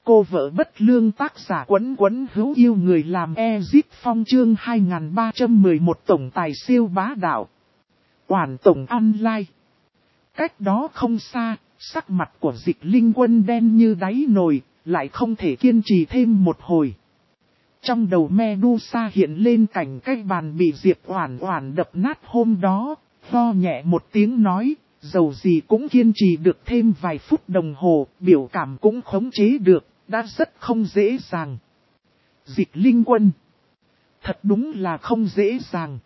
Cô vợ bất lương tác giả Quấn Quấn hữu yêu người làm Exit Phong chương 2311 tổng tài siêu bá đạo. Quản tổng online. Cách đó không xa, sắc mặt của Dịch Linh Quân đen như đáy nồi, lại không thể kiên trì thêm một hồi. Trong đầu Medusa hiện lên cảnh cái bàn bị Diệp Oản Oản đập nát hôm đó, ho nhẹ một tiếng nói, dầu gì cũng kiên trì được thêm vài phút đồng hồ, biểu cảm cũng khống chế được, đã rất không dễ dàng. Dịch Linh Quân. Thật đúng là không dễ dàng.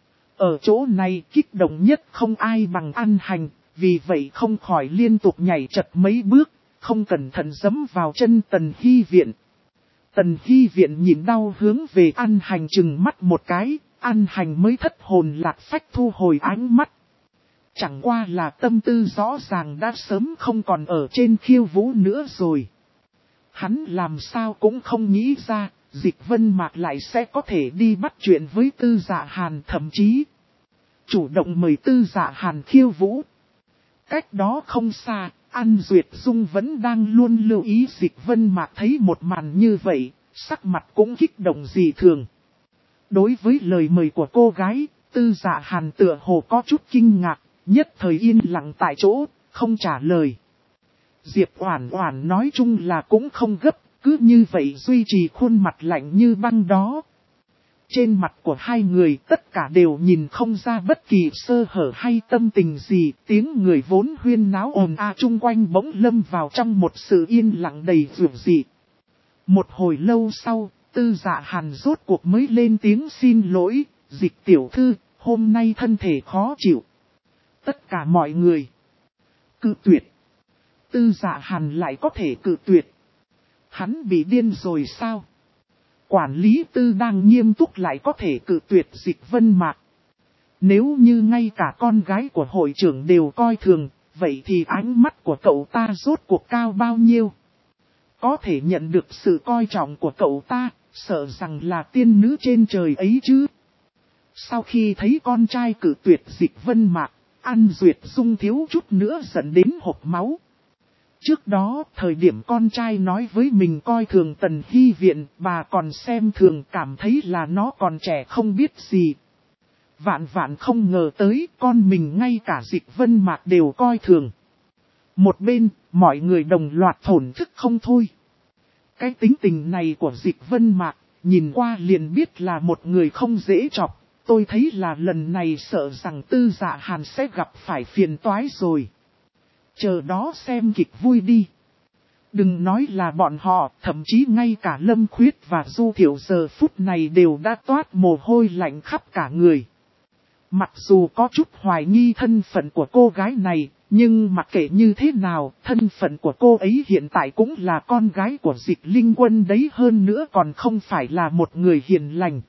Ở chỗ này kích động nhất không ai bằng An Hành, vì vậy không khỏi liên tục nhảy chật mấy bước, không cẩn thận giẫm vào chân Tần Hy Viện. Tần Hy Viện nhìn đau hướng về An Hành chừng mắt một cái, An Hành mới thất hồn lạc phách thu hồi ánh mắt. Chẳng qua là tâm tư rõ ràng đã sớm không còn ở trên khiêu vũ nữa rồi. Hắn làm sao cũng không nghĩ ra, Dịch Vân Mạc lại sẽ có thể đi bắt chuyện với Tư Dạ Hàn, thậm chí chủ động mời Tư Dạ Hàn khiêu vũ. Cách đó không xa, An Duyệt Dung vẫn đang luôn lưu ý Dịch Vân Mạc thấy một màn như vậy, sắc mặt cũng kích động dị thường. Đối với lời mời của cô gái, Tư Dạ Hàn tựa hồ có chút kinh ngạc, nhất thời yên lặng tại chỗ, không trả lời. Diệp Oản Oản nói chung là cũng không gấp, cứ như vậy duy trì khuôn mặt lạnh như băng đó. Trên mặt của hai người tất cả đều nhìn không ra bất kỳ sơ hở hay tâm tình gì, tiếng người vốn huyên náo ồn ào chung quanh bỗng lâm vào trong một sự yên lặng đầy dường dị. Một hồi lâu sau, Tư Dạ Hàn rốt cuộc mới lên tiếng xin lỗi, Dịch tiểu thư, hôm nay thân thể khó chịu. Tất cả mọi người cự tuyệt. Tư Dạ Hàn lại có thể cự tuyệt. Hắn bị điên rồi sao? Quản lý Tư đang nghiêm túc lại có thể cự tuyệt Dịch Vân Mạc. Nếu như ngay cả con gái của hội trưởng đều coi thường, vậy thì ánh mắt của cậu ta rốt cuộc cao bao nhiêu? Có thể nhận được sự coi trọng của cậu ta, sợ rằng là tiên nữ trên trời ấy chứ. Sau khi thấy con trai cự tuyệt Dịch Vân Mạc, An Duyệt Dung thiếu chút nữa giận đến hộc máu. Trước đó, thời điểm con trai nói với mình coi thường Tần Hy Viện, bà còn xem thường cảm thấy là nó còn trẻ không biết gì. Vạn vạn không ngờ tới con mình ngay cả Dịch Vân Mạc đều coi thường. Một bên, mọi người đồng loạt thổn thức không thôi. Cái tính tình này của Dịch Vân Mạc, nhìn qua liền biết là một người không dễ chọc. Tôi thấy là lần này sợ rằng Tư Dạ Hàn sẽ gặp phải phiền toái rồi. Chờ đó xem kịch vui đi. Đừng nói là bọn họ, thậm chí ngay cả Lâm Khuyết và Du Thiệu giờ phút này đều đã toát mồ hôi lạnh khắp cả người. Mặc dù có chút hoài nghi thân phận của cô gái này, nhưng mặc kệ như thế nào, thân phận của cô ấy hiện tại cũng là con gái của Dịch Linh Quân đấy, hơn nữa còn không phải là một người hiền lành.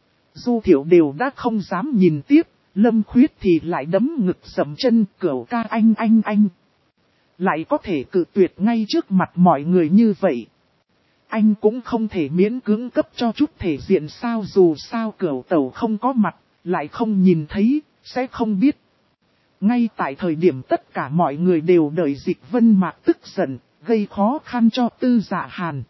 Du Thiệu đều đã không dám nhìn tiếp, Lâm Khuyết thì lại đấm ngực dậm chân, cửu ca anh. Lại có thể cự tuyệt ngay trước mặt mọi người như vậy. Anh cũng không thể miễn cưỡng cấp cho chút thể diện sao, dù sao cửu tẩu không có mặt, lại không nhìn thấy, sẽ không biết. Ngay tại thời điểm tất cả mọi người đều đợi Dịch Vân Mạc tức giận, gây khó khăn cho Tư Dạ Hàn.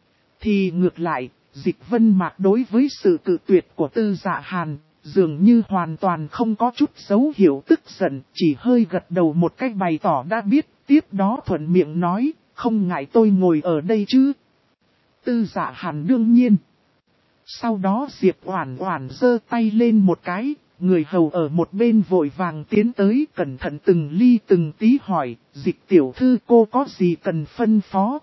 Thì ngược lại, Dịch Vân Mạc đối với sự cự tuyệt của Tư Dạ Hàn, dường như hoàn toàn không có chút dấu hiệu tức giận, chỉ hơi gật đầu một cách bày tỏ đã biết, tiếp đó thuận miệng nói, không ngại tôi ngồi ở đây chứ. Tư Dạ Hàn đương nhiên. Sau đó Diệp Oản Oản giơ tay lên một cái, người hầu ở một bên vội vàng tiến tới cẩn thận từng ly từng tí hỏi, Dịch tiểu thư cô có gì cần phân phó?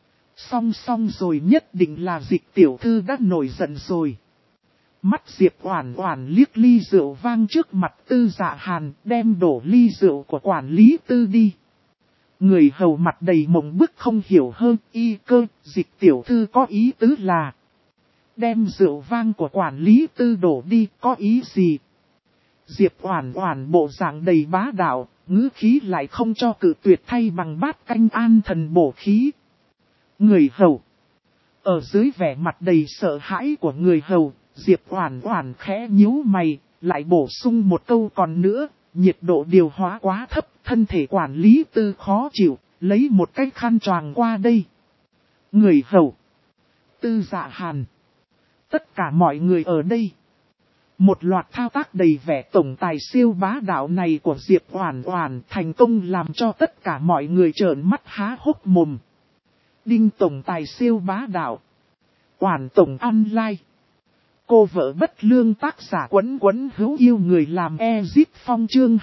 Xong rồi nhất định là Dịch tiểu thư đã nổi giận rồi. Mắt Diệp Oản Oản liếc ly rượu vang trước mặt Tư Dạ Hàn, đem đổ ly rượu của quản lý Tư đi. Người hầu mặt đầy mộng bức không hiểu hơn, y cơ, Dịch tiểu thư có ý tứ là đem rượu vang của quản lý Tư đổ đi, có ý gì? Diệp Oản Oản bộ dạng đầy bá đạo, ngữ khí lại không cho cự tuyệt thay bằng bát canh an thần bổ khí. Người hầu. Ở dưới vẻ mặt đầy sợ hãi của người hầu, Diệp Oản Oản khẽ nhíu mày, lại bổ sung một câu còn nữa, nhiệt độ điều hóa quá thấp, thân thể quản lý Tư khó chịu, lấy một cái khăn choàng qua đây. Người hầu. Tư Dạ Hàn. Tất cả mọi người ở đây. Một loạt thao tác đầy vẻ tổng tài siêu bá đạo này của Diệp Oản Oản thành công làm cho tất cả mọi người trợn mắt há hốc mồm. Đinh tổng tài siêu bá đạo. Oản tổng online. Cô vợ bất lương tác giả Quấn Quấn hữu yêu người làm Ezip Phong chương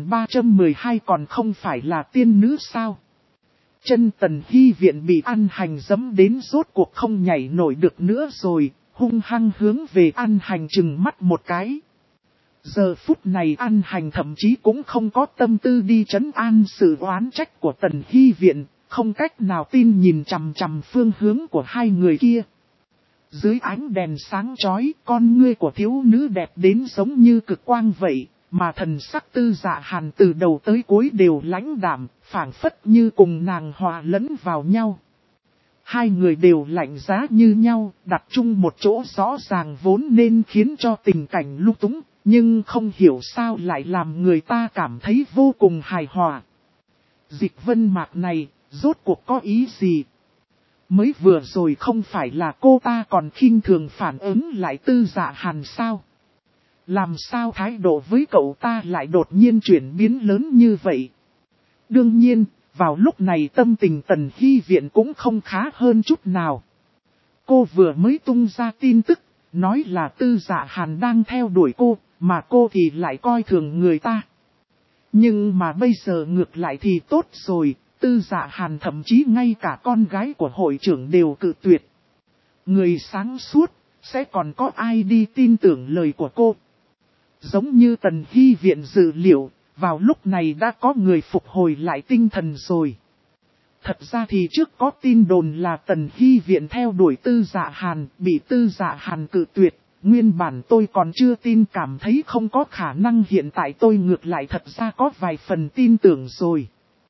2312 còn không phải là tiên nữ sao? Chân Tần Hy viện bị An Hành giẫm đến rốt cuộc không nhảy nổi được nữa rồi, hung hăng hướng về An Hành trừng mắt một cái. Giờ phút này An Hành thậm chí cũng không có tâm tư đi trấn an sự oán trách của Tần Hy viện, không cách nào tin nhìn chằm chằm phương hướng của hai người kia. Dưới ánh đèn sáng chói, con ngươi của thiếu nữ đẹp đến giống như cực quang vậy, mà thần sắc Tư Dạ Hàn từ đầu tới cuối đều lãnh đạm, phảng phất như cùng nàng hòa lẫn vào nhau. Hai người đều lạnh giá như nhau, đặt chung một chỗ rõ ràng vốn nên khiến cho tình cảnh lung túng, nhưng không hiểu sao lại làm người ta cảm thấy vô cùng hài hòa. Dịch Vân Mạc này, rốt cuộc có ý gì? Mới vừa rồi không phải là cô ta còn khinh thường phản ứng lại Tư Dạ Hàn sao? Làm sao thái độ với cậu ta lại đột nhiên chuyển biến lớn như vậy? Đương nhiên, vào lúc này tâm tình Tần Hy viện cũng không khá hơn chút nào. Cô vừa mới tung ra tin tức, nói là Tư Dạ Hàn đang theo đuổi cô, mà cô thì lại coi thường người ta. Nhưng mà bây giờ ngược lại thì tốt rồi, Tư Dạ Hàn thậm chí ngay cả con gái của hội trưởng đều cự tuyệt. Người sáng suốt, sẽ còn có ai đi tin tưởng lời của cô? Giống như Tần Hy viện dự liệu, vào lúc này đã có người phục hồi lại tinh thần rồi. Thật ra thì trước có tin đồn là Tần Hy viện theo đuổi Tư Dạ Hàn, bị Tư Dạ Hàn cự tuyệt. Nguyên bản tôi còn chưa tin, cảm thấy không có khả năng, hiện tại tôi ngược lại thật ra có vài phần tin tưởng rồi.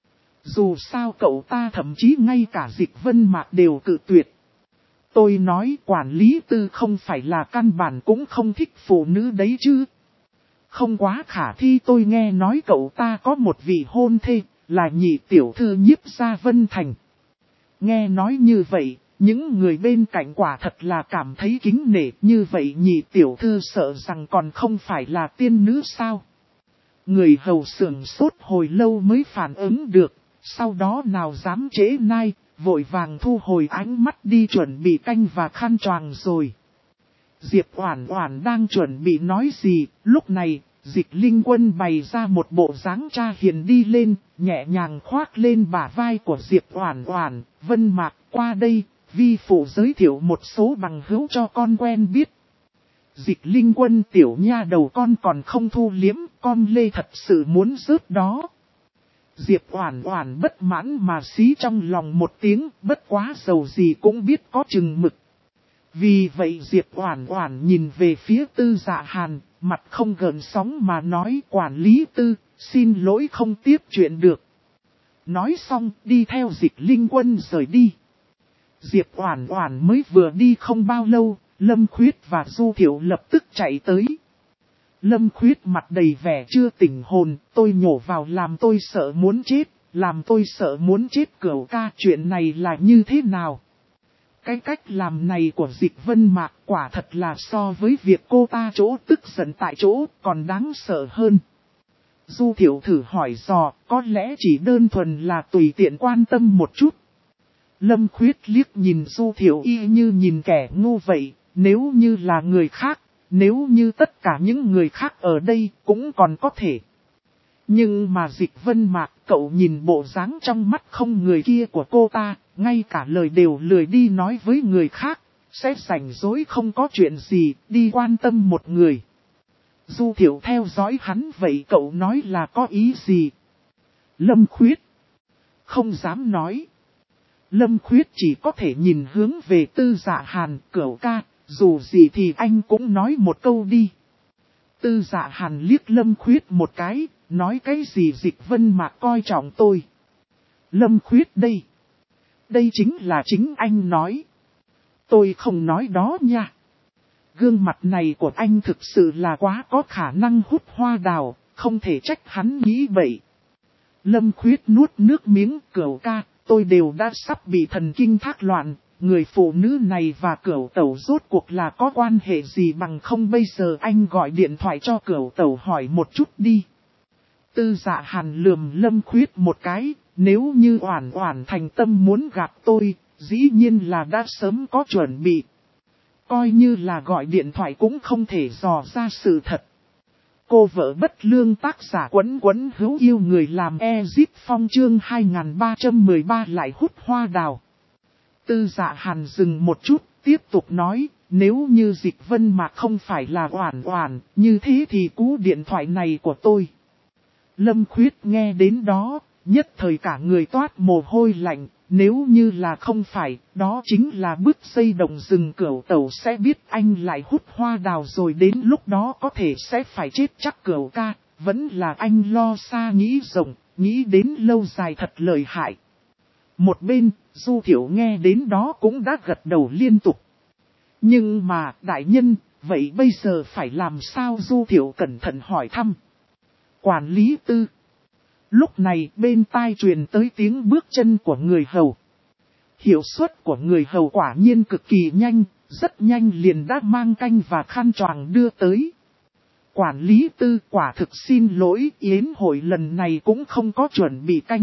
Dù sao cậu ta thậm chí ngay cả Dịch Vân Mạc đều cự tuyệt. Tôi nói quản lý Tư không phải là căn bản cũng không thích phụ nữ đấy chứ. Không quá khả thi, tôi nghe nói cậu ta có một vị hôn thê, là nhị tiểu thư Nhiếp Gia Vân Thành. Nghe nói như vậy, những người bên cạnh quả thật là cảm thấy kính nể, như vậy nhị tiểu thư sợ rằng còn không phải là tiên nữ sao. Người hầu sưởng sốt hồi lâu mới phản ứng được, sau đó nào dám trễ nai, vội vàng thu hồi ánh mắt đi chuẩn bị canh và khăn choàng rồi. Diệp Oản Oản đang chuẩn bị nói gì, lúc này, Dịch Linh Quân bày ra một bộ dáng cha hiền đi lên, nhẹ nhàng khoác lên bả vai của Diệp Oản Oản, Vân Mạc qua đây, vi phụ giới thiệu một số bằng hữu cho con quen biết. Dịch Linh Quân tiểu nha đầu con còn không thu liếm, con lê thật sự muốn rớt đó. Diệp Oản Oản bất mãn mà xí trong lòng một tiếng, bất quá dầu gì cũng biết có chừng mực. Vì vậy Diệp Oản Oản nhìn về phía Tư Dạ Hàn, mặt không gợn sóng mà nói quản lý Tư, xin lỗi không tiếp chuyện được. Nói xong đi theo Dịch Linh Quân rời đi. Diệp Oản Oản mới vừa đi không bao lâu, Lâm Khuyết và Du Thiệu lập tức chạy tới. Lâm Khuyết mặt đầy vẻ chưa tỉnh hồn, tôi nhổ vào làm tôi sợ muốn chết, làm tôi sợ muốn chết Cửu ca, chuyện này là như thế nào? Cái cách làm này của Dịch Vân Mạc quả thật là so với việc cô ta chỗ tức giận tại chỗ còn đáng sợ hơn. Du Thiệu thử hỏi dò, có lẽ chỉ đơn thuần là tùy tiện quan tâm một chút. Lâm Khuyết liếc nhìn Du Thiệu y như nhìn kẻ ngu vậy, nếu như là người khác, nếu như tất cả những người khác ở đây cũng còn có thể. Nhưng mà Dịch Vân Mạc, cậu nhìn bộ dáng trong mắt không người kia của cô ta, ngay cả lời đều lười đi nói với người khác, sẽ rảnh rỗi không có chuyện gì, đi quan tâm một người. Du Thiệu theo dõi hắn vậy cậu nói là có ý gì? Lâm Khuyết không dám nói. Lâm Khuyết chỉ có thể nhìn hướng về Tư Dạ Hàn, Cửu ca, dù gì thì anh cũng nói một câu đi. Tư Dạ Hàn liếc Lâm Khuyết một cái, nói cái gì Dịch Vân Mạc coi trọng tôi. Lâm Khuyết đây. Đây chính là chính anh nói. Tôi không nói đó nha. Gương mặt này của anh thực sự là quá có khả năng hút hoa đào, không thể trách hắn nghĩ bậy. Lâm Khuyết nuốt nước miếng, Cửu ca, tôi đều đã sắp bị thần kinh thác loạn, người phụ nữ này và Cửu Tẩu rốt cuộc là có quan hệ gì bằng không, bây giờ anh gọi điện thoại cho Cửu Tẩu hỏi một chút đi. Tư Dạ Hàn lườm Lâm Khuyết một cái, nếu như Oản Oản thành tâm muốn gặp tôi, dĩ nhiên là đã sớm có chuẩn bị. Coi như là gọi điện thoại cũng không thể dò ra sự thật. Cô vợ bất lương tác giả Quấn Quấn hữu yêu người làm Ezip Phong chương 2313 lại hút hoa đào. Tư Dạ Hàn dừng một chút, tiếp tục nói, nếu như Dịch Vân mà không phải là Oản Oản, như thế thì cú điện thoại này của tôi. Lâm Khuyết nghe đến đó, nhất thời cả người toát mồ hôi lạnh, nếu như là không phải, đó chính là bứt dây động rừng. Cửu Tẩu sẽ biết anh lại hút hoa đào rồi, đến lúc đó có thể sẽ phải chết chắc. Cửu ca, vẫn là anh lo xa nghĩ rộng, nghĩ đến lâu dài thật lợi hại. Một bên, Du Thiểu nghe đến đó cũng đã gật đầu liên tục. Nhưng mà, đại nhân, vậy bây giờ phải làm sao? Du Thiểu cẩn thận hỏi thăm. Quản lý Tư. Lúc này bên tai truyền tới tiếng bước chân của người hầu. Hiệu suất của người hầu quả nhiên cực kỳ nhanh, rất nhanh liền đã mang canh và khăn choàng đưa tới. Quản lý Tư, quả thực xin lỗi, yến hội lần này cũng không có chuẩn bị canh.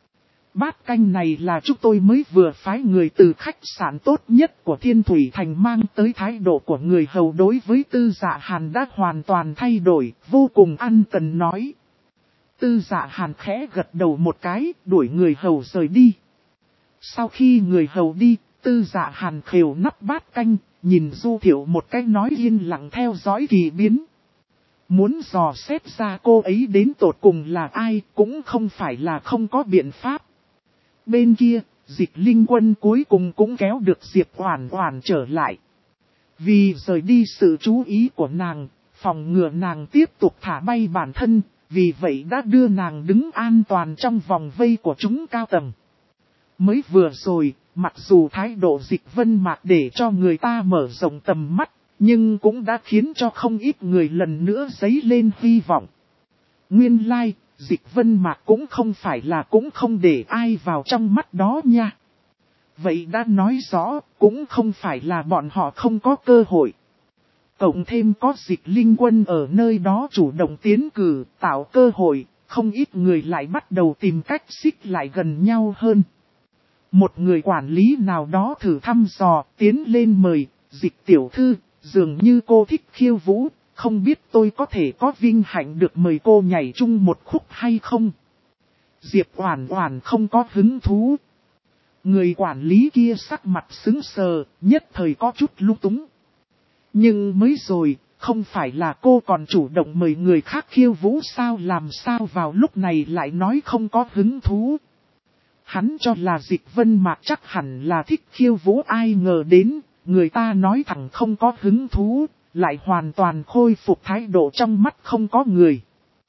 Bát canh này là chúng tôi mới vừa phái người từ khách sạn tốt nhất của Thiên Thủy Thành mang tới. Thái độ của người hầu đối với Tư Dạ Hàn đã hoàn toàn thay đổi, vô cùng ân cần nói. Tư Dạ Hàn khẽ gật đầu một cái, đuổi người hầu rời đi. Sau khi người hầu đi, Tư Dạ Hàn khều nắp bát canh, nhìn Du Thiểu một cái nói yên lặng theo dõi kỳ biến. Muốn dò xét ra cô ấy đến tột cùng là ai cũng không phải là không có biện pháp. Bên kia, Dịch Linh Quân cuối cùng cũng kéo được Diệp Oản Oản trở lại. Vì rời đi sự chú ý của nàng, phòng ngừa nàng tiếp tục thả bay bản thân, vì vậy đã đưa nàng đứng an toàn trong vòng vây của chúng cao tầng. Mới vừa rồi, mặc dù thái độ Dịch Vân Mạc để cho người ta mở rộng tầm mắt, nhưng cũng đã khiến cho không ít người lần nữa dấy lên hy vọng. Nguyên lai, Dịch Vân Mạc cũng không phải là cũng không để ai vào trong mắt đó nha. Vậy đã nói rõ, cũng không phải là bọn họ không có cơ hội. Cộng thêm có Dịch Linh Quân ở nơi đó chủ động tiến cử, tạo cơ hội, không ít người lại bắt đầu tìm cách xích lại gần nhau hơn. Một người quản lý nào đó thử thăm dò, tiến lên mời, Dịch tiểu thư, dường như cô thích khiêu vũ, không biết tôi có thể có vinh hạnh được mời cô nhảy chung một khúc hay không? Diệp Oản Oản không có hứng thú. Người quản lý kia sắc mặt sững sờ, nhất thời có chút lung túng. Nhưng mới rồi, không phải là cô còn chủ động mời người khác khiêu vũ sao, làm sao vào lúc này lại nói không có hứng thú? Hắn cho là Dịch Vân Mạc chắc hẳn là thích khiêu vũ, ai ngờ đến, người ta nói thẳng không có hứng thú, lại hoàn toàn khôi phục thái độ trong mắt không có người.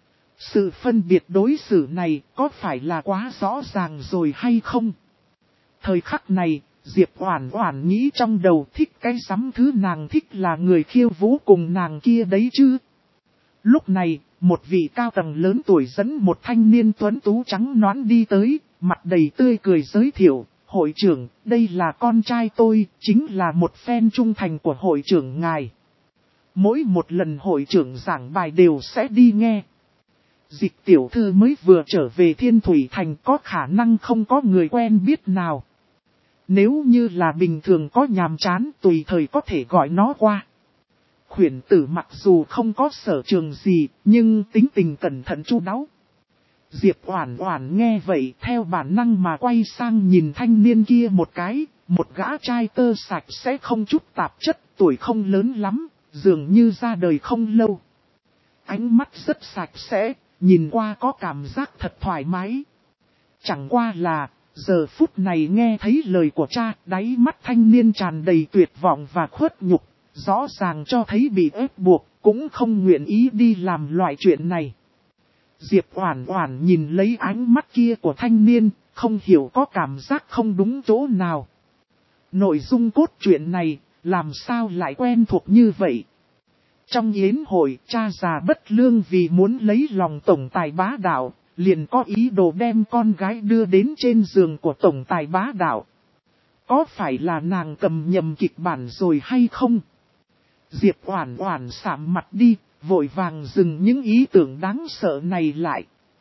Sự phân biệt đối xử này có phải là quá rõ ràng rồi hay không? Thời khắc này, Diệp Oản Oản nghĩ trong đầu thích cái sắm thứ nàng thích là người khiêu vũ cùng nàng kia đấy chứ. Lúc này, một vị cao tầng lớn tuổi dẫn một thanh niên tuấn tú trắng nõn đi tới, mặt đầy tươi cười giới thiệu, hội trưởng, đây là con trai tôi, chính là một fan trung thành của hội trưởng ngài. Mỗi một lần hội trưởng giảng bài đều sẽ đi nghe. Dịch tiểu thư mới vừa trở về Thiên Thủy Thành, có khả năng không có người quen biết nào. Nếu như là bình thường có nhàm chán tùy thời có thể gọi nó qua. Khuyển tử mặc dù không có sở trường gì, nhưng tính tình cẩn thận chu đáo. Diệp Oản Oản nghe vậy theo bản năng mà quay sang nhìn thanh niên kia một cái, một gã trai tơ sạch sẽ không chút tạp chất, tuổi không lớn lắm, dường như ra đời không lâu. Ánh mắt rất sạch sẽ, nhìn qua có cảm giác thật thoải mái. Chẳng qua là, giờ phút này nghe thấy lời của cha, đáy mắt thanh niên tràn đầy tuyệt vọng và khuất nhục, rõ ràng cho thấy bị ép buộc, cũng không nguyện ý đi làm loại chuyện này. Diệp Oản Oản nhìn lấy ánh mắt kia của thanh niên, không hiểu có cảm giác không đúng chỗ nào. Nội dung cốt truyện này, làm sao lại quen thuộc như vậy? Trong yến hội, cha già bất lương vì muốn lấy lòng tổng tài bá đạo, liền có ý đồ đem con gái đưa đến trên giường của tổng tài bá đạo. Có phải là nàng cầm nhầm kịch bản rồi hay không? Diệp Oản Oản sạm mặt đi, vội vàng dừng những ý tưởng đáng sợ này lại.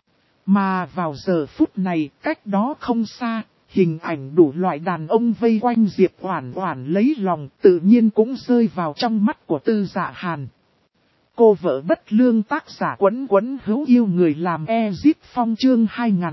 Mà vào giờ phút này, cách đó không xa, hình ảnh đủ loại đàn ông vây quanh Diệp Oản Oản lấy lòng, tự nhiên cũng rơi vào trong mắt của Tư Dạ Hàn. Cô vợ bất lương tác giả Quấn Quấn hữu yêu người làm Ezip Phong chương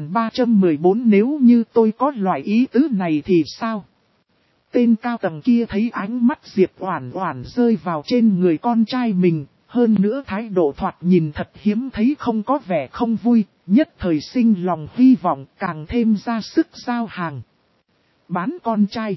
2314 nếu như tôi có loại ý tứ này thì sao? Tên cao tầng kia thấy ánh mắt Diệp Oản Oản rơi vào trên người con trai mình, hơn nữa thái độ thoạt nhìn thật hiếm thấy không có vẻ không vui, nhất thời sinh lòng hy vọng càng thêm ra sức giao hàng. Bán con trai.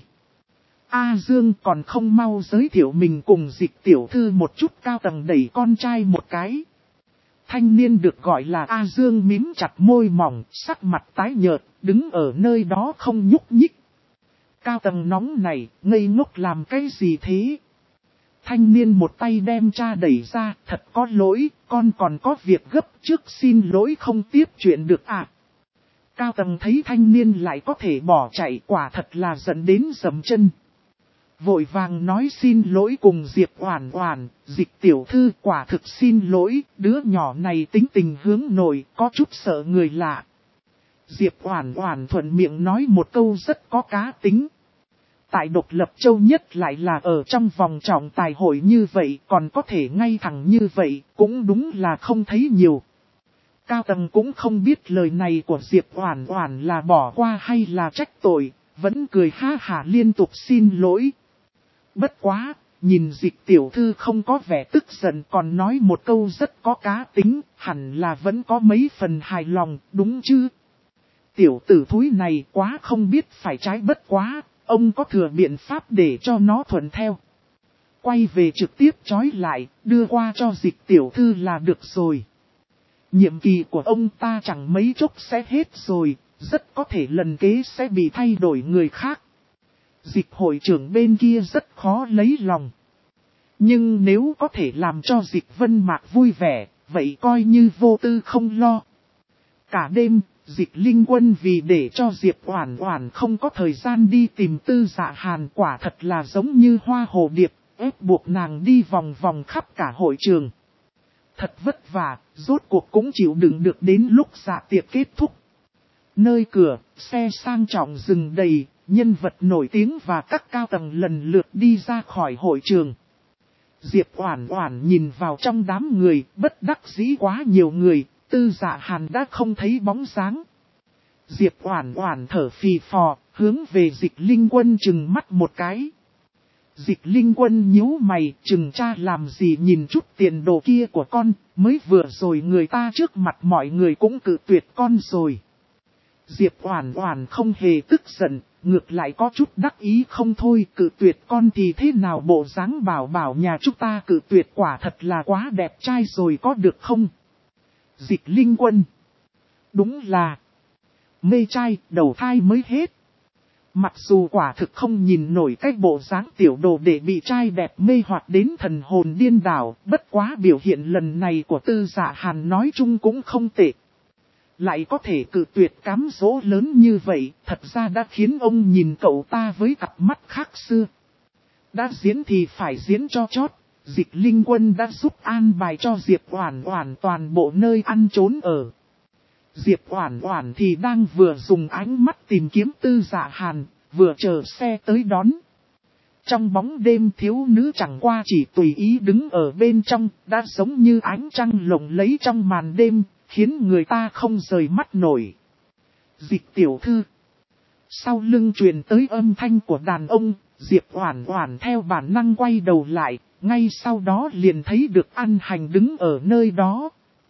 A Dương còn không mau giới thiệu mình cùng Dịch tiểu thư một chút. Cao tầng đẩy con trai một cái. Thanh niên được gọi là A Dương mím chặt môi mỏng, sắc mặt tái nhợt, đứng ở nơi đó không nhúc nhích. Cao tầng nóng này, ngây ngốc làm cái gì thế? Thanh niên một tay đem cha đẩy ra, thật có lỗi, con còn có việc gấp trước xin lỗi không tiếp chuyện được à. Cao tầng thấy thanh niên lại có thể bỏ chạy quả thật là dẫn đến dầm chân. Vội vàng nói xin lỗi cùng Diệp Oản Oản, Dịch tiểu thư quả thực xin lỗi, đứa nhỏ này tính tình hướng nội, có chút sợ người lạ. Diệp Oản Oản thuận miệng nói một câu rất có cá tính. Tại Độc Lập Châu nhất lại là ở trong vòng trọng tài hội như vậy, còn có thể ngay thẳng như vậy, cũng đúng là không thấy nhiều. Cao tầng cũng không biết lời này của Diệp Oản Oản là bỏ qua hay là trách tội, vẫn cười ha hả liên tục xin lỗi. Bất quá, nhìn Dịch tiểu thư không có vẻ tức giận còn nói một câu rất có cá tính, hẳn là vẫn có mấy phần hài lòng, đúng chứ? Tiểu tử thúi này quá không biết phải trái bất quá, ông có thừa biện pháp để cho nó thuận theo. Quay về trực tiếp trói lại, đưa qua cho Dịch tiểu thư là được rồi. Nhiệm kỳ của ông ta chẳng mấy chốc sẽ hết rồi, rất có thể lần kế sẽ bị thay đổi người khác. Dịch hội trưởng bên kia rất khó lấy lòng. Nhưng nếu có thể làm cho Dịch Vân Mạc vui vẻ, vậy coi như vô tư không lo. Cả đêm, Dịch Linh Quân vì để cho Diệp Oản Oản không có thời gian đi tìm Tư Dạ Hàn quả thật là giống như hoa hồ điệp, ép buộc nàng đi vòng vòng khắp cả hội trường. Thật vất vả, rốt cuộc cũng chịu đựng được đến lúc dạ tiệc kết thúc. Nơi cửa, xe sang trọng dừng đầy, nhân vật nổi tiếng và các cao tầng lần lượt đi ra khỏi hội trường. Diệp Oản Oản nhìn vào trong đám người, bất đắc dĩ quá nhiều người, Tư Dạ Hàn đã không thấy bóng dáng. Diệp Oản Oản thở phì phò, hướng về Dịch Linh Quân trừng mắt một cái. Dịch Linh Quân nhíu mày, chừng cha làm gì nhìn chút tiền đồ kia của con, mới vừa rồi người ta trước mặt mọi người cũng cự tuyệt con rồi. Diệp Oản Oản không hề tức giận, ngược lại có chút đắc ý không thôi, cự tuyệt con thì thế nào bộ dáng bảo bảo nhà chúng ta cự tuyệt quả thật là quá đẹp trai rồi có được không? Dịch Linh Quân. Đúng là mê trai, đầu thai mới hết. Mặc dù quả thực không nhìn nổi cái bộ dáng tiểu đồ để bị trai đẹp mê hoặc đến thần hồn điên đảo, bất quá biểu hiện lần này của Tư Dạ Hàn nói chung cũng không tệ. Lại có thể cự tuyệt cám dỗ lớn như vậy, thật ra đã khiến ông nhìn cậu ta với cặp mắt khác xưa. Đã diễn thì phải diễn cho chót, Dịch Linh Quân đã giúp an bài cho Diệp Oản Oản toàn bộ nơi ăn trốn ở. Diệp Oản Oản thì đang vừa dùng ánh mắt tìm kiếm Tư Dạ Hàn, vừa chờ xe tới đón. Trong bóng đêm thiếu nữ chẳng qua chỉ tùy ý đứng ở bên trong, đã giống như ánh trăng lộng lẫy trong màn đêm, khiến người ta không rời mắt nổi. Dịch tiểu thư. Sau lưng truyền tới âm thanh của đàn ông, Diệp Oản Oản theo bản năng quay đầu lại, ngay sau đó liền thấy được An Hành đứng ở nơi đó.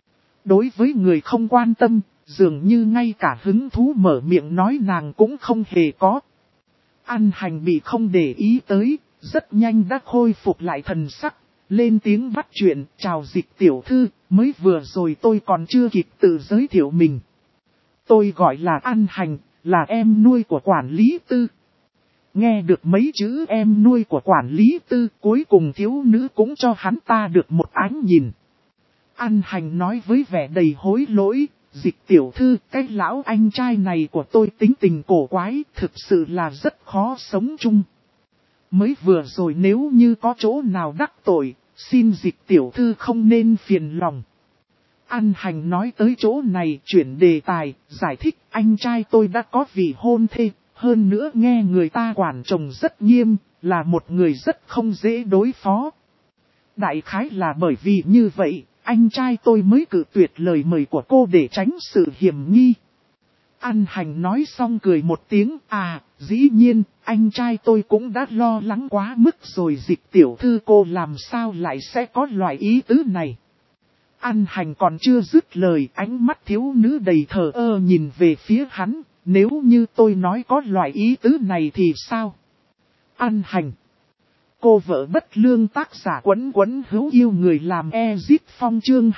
Đối với người không quan tâm, dường như ngay cả hứng thú mở miệng nói nàng cũng không hề có. An Hành bị không để ý tới, rất nhanh đã khôi phục lại thần sắc, lên tiếng bắt chuyện, chào Dịch tiểu thư, mới vừa rồi tôi còn chưa kịp tự giới thiệu mình. Tôi gọi là An Hành, là em nuôi của quản lý Tư. Nghe được mấy chữ em nuôi của quản lý Tư, cuối cùng thiếu nữ cũng cho hắn ta được một ánh nhìn. An Hành nói với vẻ đầy hối lỗi, Dịch tiểu thư, cái lão anh trai này của tôi tính tình cổ quái, thực sự là rất khó sống chung. Mới vừa rồi nếu như có chỗ nào đắc tội, xin dịch tiểu thư không nên phiền lòng. An Hành nói tới chỗ này chuyển đề tài, giải thích anh trai tôi đã có vị hôn thê, hơn nữa nghe người ta quản chồng rất nghiêm, là một người rất không dễ đối phó. Đại khái là bởi vì như vậy, anh trai tôi mới cự tuyệt lời mời của cô để tránh sự hiểm nghi. An Hành nói xong cười một tiếng, dĩ nhiên, anh trai tôi cũng đã lo lắng quá mức rồi. Dịch tiểu thư cô làm sao lại sẽ có loại ý tứ này. An Hành còn chưa dứt lời, ánh mắt thiếu nữ đầy thờ ơ nhìn về phía hắn, nếu như tôi nói có loại ý tứ này thì sao? An Hành. Cô vợ bất lương tác giả Quấn Quấn hữu yêu người làm Ezit Phong chương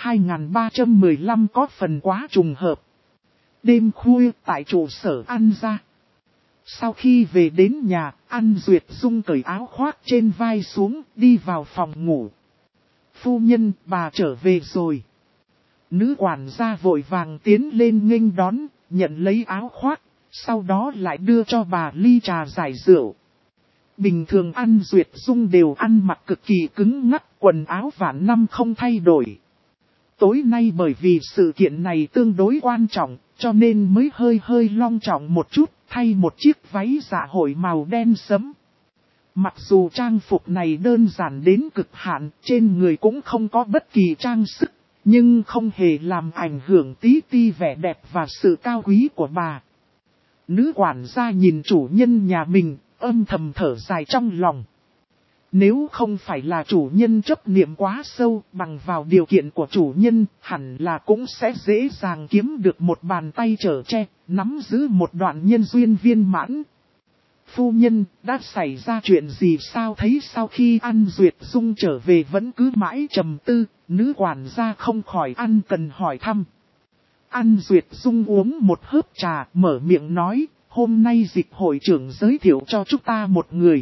2315 có phần quá trùng hợp. Đêm khuya tại trụ sở An gia. Sau khi về đến nhà, An Duyệt Dung cởi áo khoác trên vai xuống, đi vào phòng ngủ. Phu nhân, bà trở về rồi. Nữ quản gia vội vàng tiến lên nghênh đón, nhận lấy áo khoác, sau đó lại đưa cho bà ly trà giải rượu. Bình thường An Duyệt Dung đều ăn mặc cực kỳ cứng ngắc, quần áo vạn năm không thay đổi. Tối nay bởi vì sự kiện này tương đối quan trọng, cho nên mới hơi long trọng một chút, thay một chiếc váy dạ hội màu đen sẫm. Mặc dù trang phục này đơn giản đến cực hạn, trên người cũng không có bất kỳ trang sức, nhưng không hề làm ảnh hưởng tí ti vẻ đẹp và sự cao quý của bà. Nữ quản gia nhìn chủ nhân nhà mình, âm thầm thở dài trong lòng. Nếu không phải là chủ nhân chấp niệm quá sâu, bằng vào điều kiện của chủ nhân, hẳn là cũng sẽ dễ dàng kiếm được một bàn tay chở che, nắm giữ một đoạn nhân duyên viên mãn. Phu nhân, đã xảy ra chuyện gì sao? Thấy sau khi An Duyệt Dung trở về vẫn cứ mãi trầm tư, nữ quản gia không khỏi ăn cần hỏi thăm. An Duyệt Dung uống một hớp trà, mở miệng nói, hôm nay Dịch hội trưởng giới thiệu cho chúng ta một người.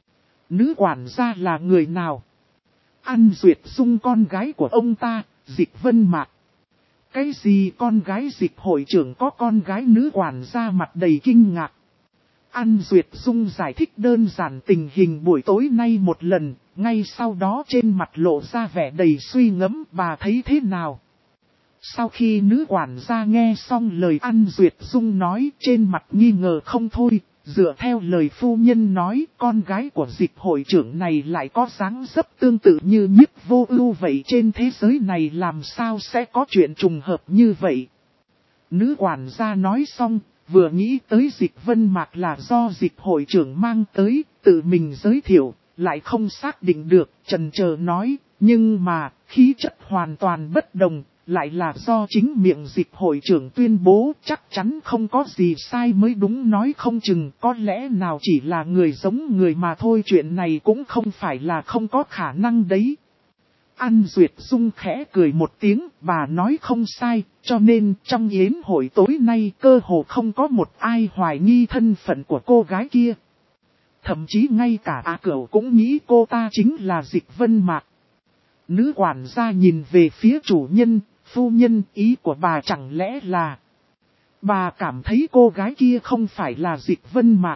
Nữ quản gia là người nào? An Duyệt Dung con gái của ông ta, Dịch Vân Mạc. Cái gì con gái Dịch hội trưởng có con gái? Nữ quản gia mặt đầy kinh ngạc. An Duyệt Dung giải thích đơn giản tình hình buổi tối nay một lần, ngay sau đó trên mặt lộ ra vẻ đầy suy ngẫm, bà thấy thế nào? Sau khi nữ quản gia nghe xong lời An Duyệt Dung nói, trên mặt nghi ngờ không thôi, dựa theo lời phu nhân nói, con gái của Dịch hội trưởng này lại có dáng dấp tương tự như Nhiếp Vô Ưu vậy, trên thế giới này làm sao sẽ có chuyện trùng hợp như vậy? Nữ quản gia nói xong, vừa nghĩ tới Dịch Vân Mạc là do Dịch hội trưởng mang tới, tự mình giới thiệu, lại không xác định được, chần chờ nói, nhưng mà, khí chất hoàn toàn bất đồng, lại là do chính miệng Dịch hội trưởng tuyên bố, chắc chắn không có gì sai mới đúng, nói không chừng có lẽ nào chỉ là người giống người mà thôi, chuyện này cũng không phải là không có khả năng đấy. An Duyệt Dung khẽ cười một tiếng, bà nói không sai, cho nên trong yến hội tối nay cơ hồ không có một ai hoài nghi thân phận của cô gái kia. Thậm chí ngay cả A Cửu cũng nghĩ cô ta chính là Dịch Vân Mạc. Nữ quản gia nhìn về phía chủ nhân, phu nhân, ý của bà chẳng lẽ là... Bà cảm thấy cô gái kia không phải là Dịch Vân Mạc,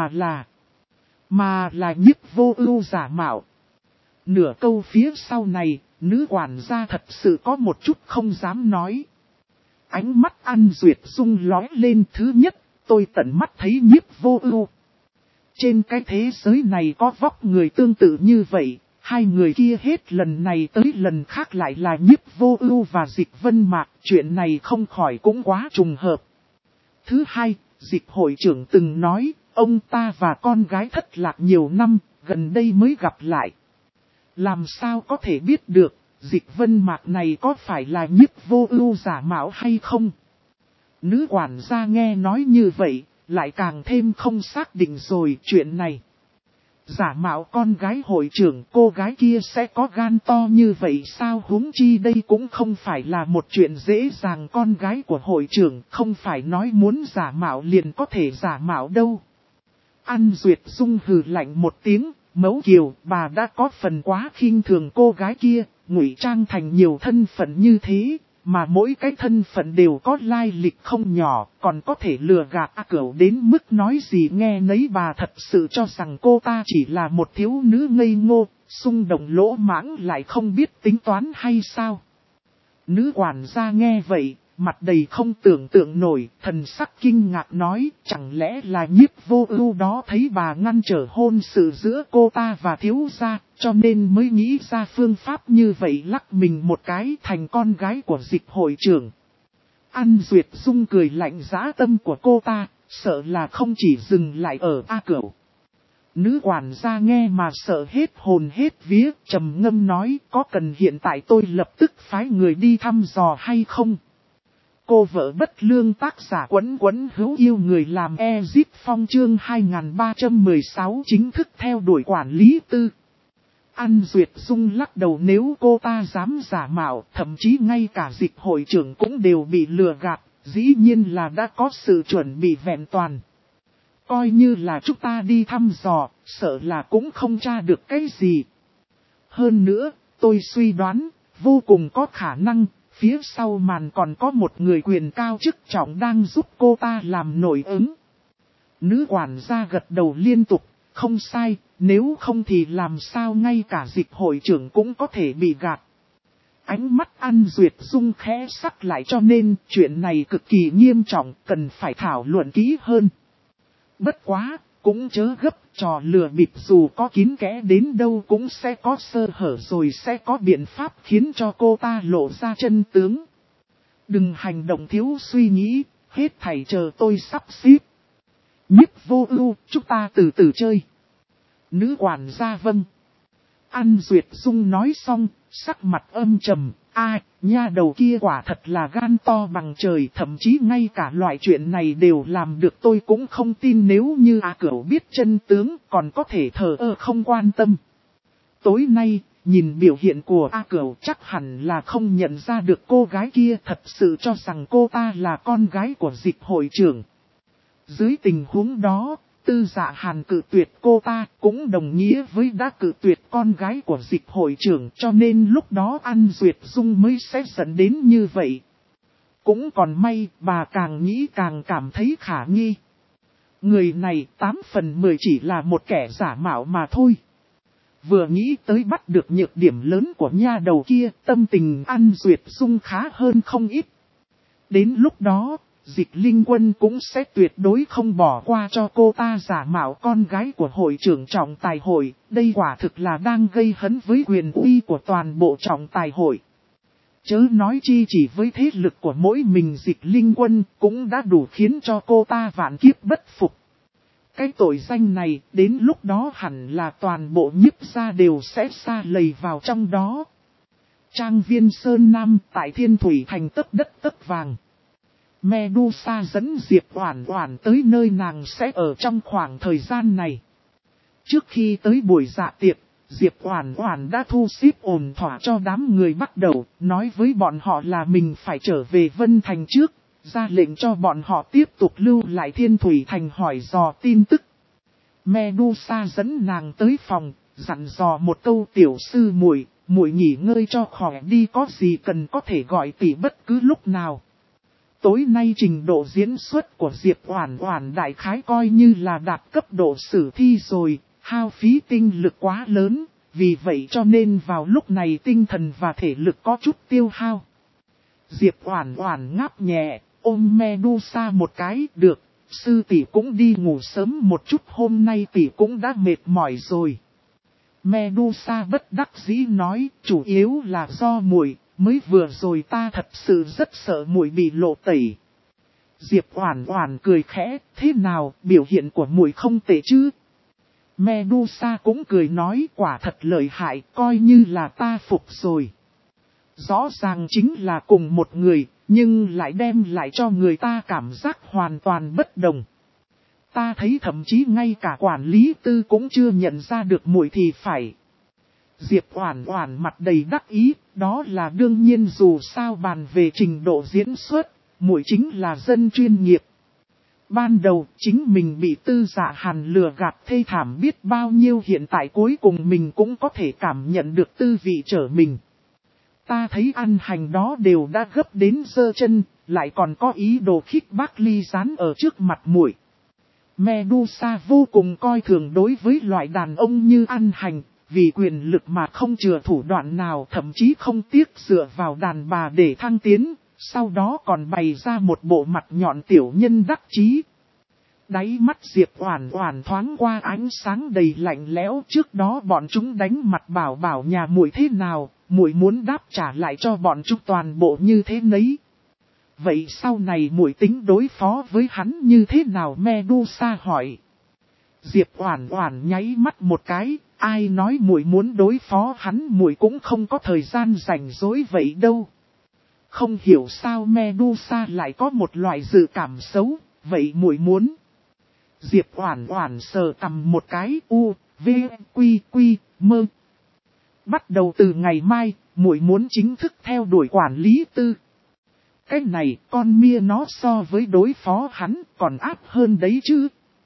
mà là Nhiếp Vô Ưu giả mạo. Nửa câu phía sau này, nữ quản gia thật sự có một chút không dám nói. Ánh mắt An Duyệt Dung lóe lên, thứ nhất, tôi tận mắt thấy Nhiếp Vô Ưu. Trên cái thế giới này có vóc người tương tự như vậy, hai người kia hết lần này tới lần khác lại là Nhiếp Vô Ưu và Dịch Vân Mạc, chuyện này không khỏi cũng quá trùng hợp. Thứ hai, Dịch hội trưởng từng nói, ông ta và con gái thất lạc nhiều năm, gần đây mới gặp lại. Làm sao có thể biết được, Dịch Vân Mạc này có phải là Nhiếp Vô Ưu giả mạo hay không? Nữ quản gia nghe nói như vậy, lại càng thêm không xác định rồi chuyện này. Giả mạo con gái hội trưởng, cô gái kia sẽ có gan to như vậy sao? Huống chi đây cũng không phải là một chuyện dễ dàng, con gái của hội trưởng không phải nói muốn giả mạo liền có thể giả mạo đâu. An Duyệt Dung hừ lạnh một tiếng, Mẫu Kiều, bà đã có phần quá khinh thường cô gái kia, ngụy trang thành nhiều thân phận như thế, mà mỗi cái thân phận đều có lai lịch không nhỏ, còn có thể lừa gạt A Cửu đến mức nói gì nghe nấy. Bà thật sự cho rằng cô ta chỉ là một thiếu nữ ngây ngô, xung động lỗ mãng lại không biết tính toán hay sao? Nữ quản gia nghe vậy, mặt đầy không tưởng tượng nổi, thần sắc kinh ngạc nói, chẳng lẽ là Nhiếp Vô Ưu đó thấy bà ngăn trở hôn sự giữa cô ta và thiếu gia, cho nên mới nghĩ ra phương pháp như vậy, lắc mình một cái thành con gái của Dịch hội trưởng. An Duyệt Dung cười lạnh dã tâm của cô ta, sợ là không chỉ dừng lại ở A Cửu. Nữ quản gia nghe mà sợ hết hồn hết vía, trầm ngâm nói, có cần hiện tại tôi lập tức phái người đi thăm dò hay không? Cô vợ bất lương tác giả Quấn Quấn hữu yêu người làm Ezip Phong chương 2316 chính thức theo đuổi quản lý tư. An Duyệt Dung lắc đầu, nếu cô ta dám giả mạo, thậm chí ngay cả Dịch hội trưởng cũng đều bị lừa gạt, dĩ nhiên là đã có sự chuẩn bị vẹn toàn. Coi như là chúng ta đi thăm dò, sợ là cũng không tra được cái gì. Hơn nữa, tôi suy đoán, vô cùng có khả năng, phía sau màn còn có một người quyền cao chức trọng đang giúp cô ta làm nội ứng. Nữ quản gia gật đầu liên tục, không sai, nếu không thì làm sao ngay cả Dịch hội trưởng cũng có thể bị gạt. Ánh mắt An Duyệt Dung khẽ sắc lại, cho nên chuyện này cực kỳ nghiêm trọng, cần phải thảo luận kỹ hơn. Bất quá, cũng chớ gấp, trò lừa bịp dù có kín kẽ đến đâu cũng sẽ có sơ hở, rồi sẽ có biện pháp khiến cho cô ta lộ ra chân tướng. Đừng hành động thiếu suy nghĩ, hết thảy chờ tôi sắp xếp. Nhiếp Vô Ưu, chúng ta từ từ chơi. Nữ quản gia vâng. An Duyệt Dung nói xong, sắc mặt âm trầm, nha đầu kia quả thật là gan to bằng trời, thậm chí ngay cả loại chuyện này đều làm được, tôi cũng không tin nếu như A Cửu biết chân tướng còn có thể thờ ơ không quan tâm. Tối nay, nhìn biểu hiện của A Cửu chắc hẳn là không nhận ra được cô gái kia thật sự cho rằng cô ta là con gái của Dịch hội trưởng. Dưới tình huống đó, Tư Dạ Hàn cự tuyệt cô ta cũng đồng nghĩa với đã cự tuyệt con gái của Dịch hội trưởng, cho nên lúc đó An Duyệt Dung mới sẽ dẫn đến như vậy. Cũng còn may, bà càng nghĩ càng cảm thấy khả nghi. Người này 8 phần 10 chỉ là một kẻ giả mạo mà thôi. Vừa nghĩ tới bắt được nhược điểm lớn của nha đầu kia, tâm tình An Duyệt Dung khá hơn không ít. Đến lúc đó, Dịch Linh Quân cũng sẽ tuyệt đối không bỏ qua cho cô ta giả mạo con gái của hội trưởng trọng tài hội, đây quả thực là đang gây hấn với quyền uy của toàn bộ trọng tài hội. Chớ nói chi chỉ với thế lực của mỗi mình Dịch Linh Quân cũng đã đủ khiến cho cô ta vạn kiếp bất phục. Cái tội danh này đến lúc đó hẳn là toàn bộ Nhiếp gia đều sẽ sa lầy vào trong đó. Trang viên Sơn Nam tại Thiên Thủy Thành tấc đất tấc vàng. Medusa dẫn Diệp Oản Oản tới nơi nàng sẽ ở trong khoảng thời gian này. Trước khi tới buổi dạ tiệc, Diệp Oản Oản đã thu xếp ổn thỏa cho đám người bắt đầu, nói với bọn họ là mình phải trở về Vân Thành trước, ra lệnh cho bọn họ tiếp tục lưu lại Thiên Thủy Thành hỏi dò tin tức. Medusa dẫn nàng tới phòng, dặn dò một câu, tiểu sư muội, muội nghỉ ngơi cho khỏe đi, có gì cần có thể gọi tỷ bất cứ lúc nào. Tối nay trình độ diễn xuất của Diệp Oản Oản đại khái coi như là đạt cấp độ sử thi rồi, hao phí tinh lực quá lớn, vì vậy cho nên vào lúc này tinh thần và thể lực có chút tiêu hao. Diệp Oản Oản ngáp nhẹ, ôm Medusa một cái, được, sư tỷ cũng đi ngủ sớm một chút, hôm nay tỷ cũng đã mệt mỏi rồi. Medusa bất đắc dĩ nói, chủ yếu là do muội, mới vừa rồi ta thật sự rất sợ muội bị lộ tẩy. Diệp Oản Oản cười khẽ, thế nào, biểu hiện của muội không tệ chứ? Medusa cũng cười nói, quả thật lợi hại, coi như là ta phục rồi. Rõ ràng chính là cùng một người, nhưng lại đem lại cho người ta cảm giác hoàn toàn bất đồng. Ta thấy thậm chí ngay cả quản lý tư cũng chưa nhận ra được muội thì phải. Diệp Oản Oản mặt đầy đắc ý, đó là đương nhiên, dù sao bàn về trình độ diễn xuất, muội chính là dân chuyên nghiệp. Ban đầu chính mình bị Tư Dạ Hàn lừa gạt thê thảm biết bao nhiêu, hiện tại cuối cùng mình cũng có thể cảm nhận được tư vị trở mình. Ta thấy An Hành đó đều đã gấp đến giơ chân, lại còn có ý đồ khích bác ly gián ở trước mặt muội. Medusa vô cùng coi thường đối với loại đàn ông như An Hành, vì quyền lực mà không chừa thủ đoạn nào, thậm chí không tiếc dựa vào đàn bà để thăng tiến, sau đó còn bày ra một bộ mặt nhọn tiểu nhân đắc chí. Đáy mắt Diệp Oản Oản thoáng qua ánh sáng đầy lạnh lẽo, trước đó bọn chúng đánh mặt bảo bảo nhà muội thế nào, muội muốn đáp trả lại cho bọn chúng toàn bộ như thế nấy. Vậy sau này muội tính đối phó với hắn như thế nào? Medusa hỏi. Diệp Oản Oản nháy mắt một cái, ai nói muội muốn đối phó hắn, muội cũng không có thời gian rảnh rỗi vậy đâu. Không hiểu sao Medusa lại có một loại dự cảm xấu, vậy muội muốn. Diệp Oản Oản sờ cằm một cái, v, quy, mơ. Bắt đầu từ ngày mai, muội muốn chính thức theo đuổi quản lý Tư. Cái này con mia nó so với đối phó hắn còn áp hơn đấy chứ.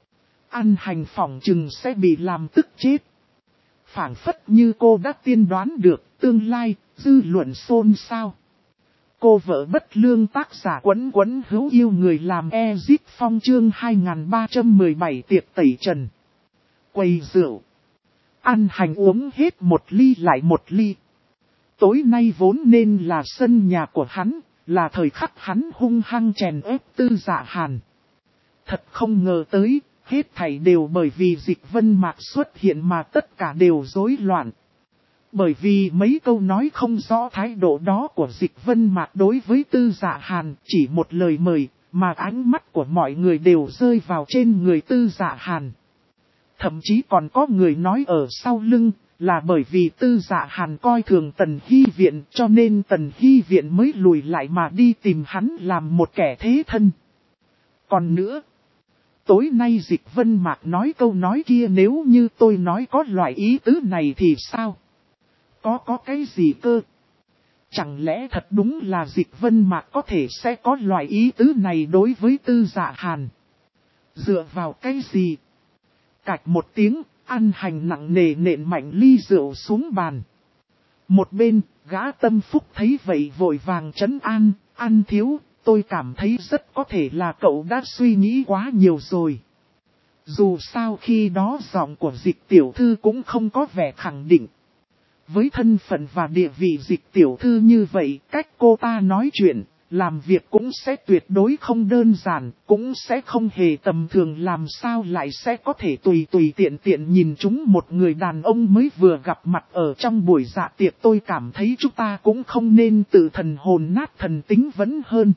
An Hành phỏng chừng sẽ bị làm tức chết. Phảng phất như cô đã tiên đoán được tương lai, dư luận xôn xao. Cô vợ bất lương tác giả Quấn Quấn hữu yêu người làm Ezip Phong chương 2317 tiệc tẩy trần. Quầy rượu. An Hành uống hết một ly lại một ly. Tối nay vốn nên là sân nhà của hắn, là thời khắc hắn hung hăng chèn ép Tư Dạ Hàn. Thật không ngờ tới, hết thảy đều bởi vì Dịch Vân Mạc xuất hiện mà tất cả đều rối loạn. Bởi vì mấy câu nói không rõ thái độ đó của Dịch Vân Mạc đối với Tư Dạ Hàn, chỉ một lời mời, mà ánh mắt của mọi người đều rơi vào trên người Tư Dạ Hàn. Thậm chí còn có người nói ở sau lưng, là bởi vì Tư Dạ Hàn coi thường Tần Hy Viện, cho nên Tần Hy Viện mới lùi lại mà đi tìm hắn làm một kẻ thế thân. Còn nữa, tối nay Dịch Vân Mạc nói câu nói kia, nếu như tôi nói có loại ý tứ này thì sao? Có cái gì cơ? Chẳng lẽ thật đúng là Dịch Vân Mạc có thể sẽ có loại ý tứ này đối với Tư Dạ Hàn? Dựa vào cái gì? Cạch một tiếng, An Hành nặng nề nện mạnh ly rượu xuống bàn. Một bên, gã Tâm Phúc thấy vậy vội vàng trấn an, An thiếu, tôi cảm thấy rất có thể là cậu đã suy nghĩ quá nhiều rồi. Dù sao khi đó giọng của Dịch tiểu thư cũng không có vẻ khẳng định. Với thân phận và địa vị Dịch tiểu thư như vậy, cách cô ta nói chuyện, làm việc cũng sẽ tuyệt đối không đơn giản, cũng sẽ không hề tầm thường, làm sao lại sẽ có thể tùy tiện nhìn chúng một người đàn ông mới vừa gặp mặt ở trong buổi dạ tiệc. Tôi cảm thấy chúng ta cũng không nên tự thần hồn nát thần tính vẫn hơn.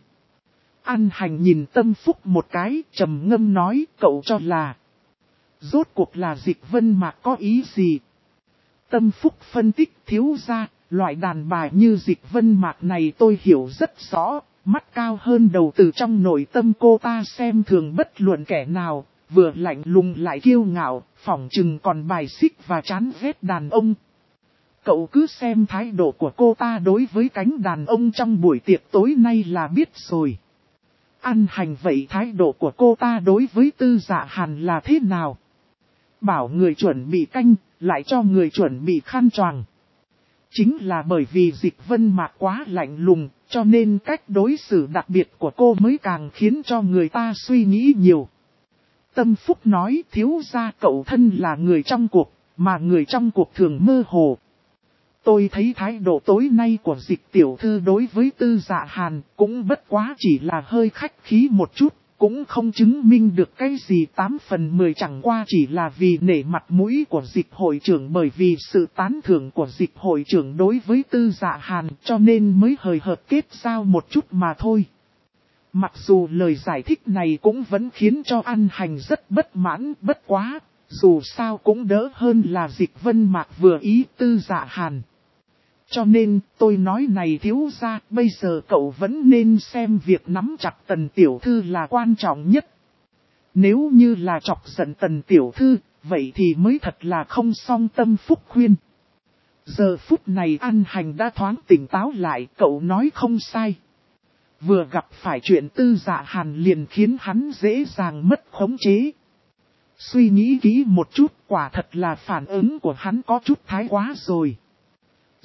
An Hành nhìn Tâm Phúc một cái, trầm ngâm nói, cậu cho là rốt cuộc là Dịch Vân Mạc có ý gì? Tâm Phúc phân tích, thiếu ra, loại đàn bà như Dịch Vân Mạc này tôi hiểu rất rõ, mắt cao hơn đầu, từ trong nội tâm cô ta xem thường bất luận kẻ nào, vừa lạnh lùng lại kiêu ngạo, phỏng chừng còn bài xích và chán ghét đàn ông. Cậu cứ xem thái độ của cô ta đối với cánh đàn ông trong buổi tiệc tối nay là biết rồi. An Hành, vậy thái độ của cô ta đối với Tư Dạ Hàn là thế nào? Bảo người chuẩn bị canh, lại cho người chuẩn bị khăn choàng. Chính là bởi vì Dịch Vân Mạc quá lạnh lùng, cho nên cách đối xử đặc biệt của cô mới càng khiến cho người ta suy nghĩ nhiều. Tâm Phúc nói, thiếu gia cậu thân là người trong cuộc, mà người trong cuộc thường mơ hồ. Tôi thấy thái độ tối nay của Dịch tiểu thư đối với Tư Dạ Hàn cũng bất quá chỉ là hơi khách khí một chút, cũng không chứng minh được cái gì 8 phần 10, chẳng qua chỉ là vì nể mặt mũi của Dịch hội trưởng, bởi vì sự tán thưởng của Dịch hội trưởng đối với Tư Dạ Hàn cho nên mới hời hợt kết giao một chút mà thôi. Mặc dù lời giải thích này cũng vẫn khiến cho An Hành rất bất mãn, bất quá, dù sao cũng đỡ hơn là Dịch Vân Mạc vừa ý Tư Dạ Hàn. Cho nên, tôi nói này thiếu gia, bây giờ cậu vẫn nên xem việc nắm chặt Tần tiểu thư là quan trọng nhất. Nếu như là chọc giận Tần tiểu thư, vậy thì mới thật là không xong. Tâm Phúc khuyên. Giờ phút này An Hành đã thoáng tỉnh táo lại, cậu nói không sai. Vừa gặp phải chuyện Tư Dạ Hàn liền khiến hắn dễ dàng mất khống chế. Suy nghĩ kỹ một chút, quả thật là phản ứng của hắn có chút thái quá rồi.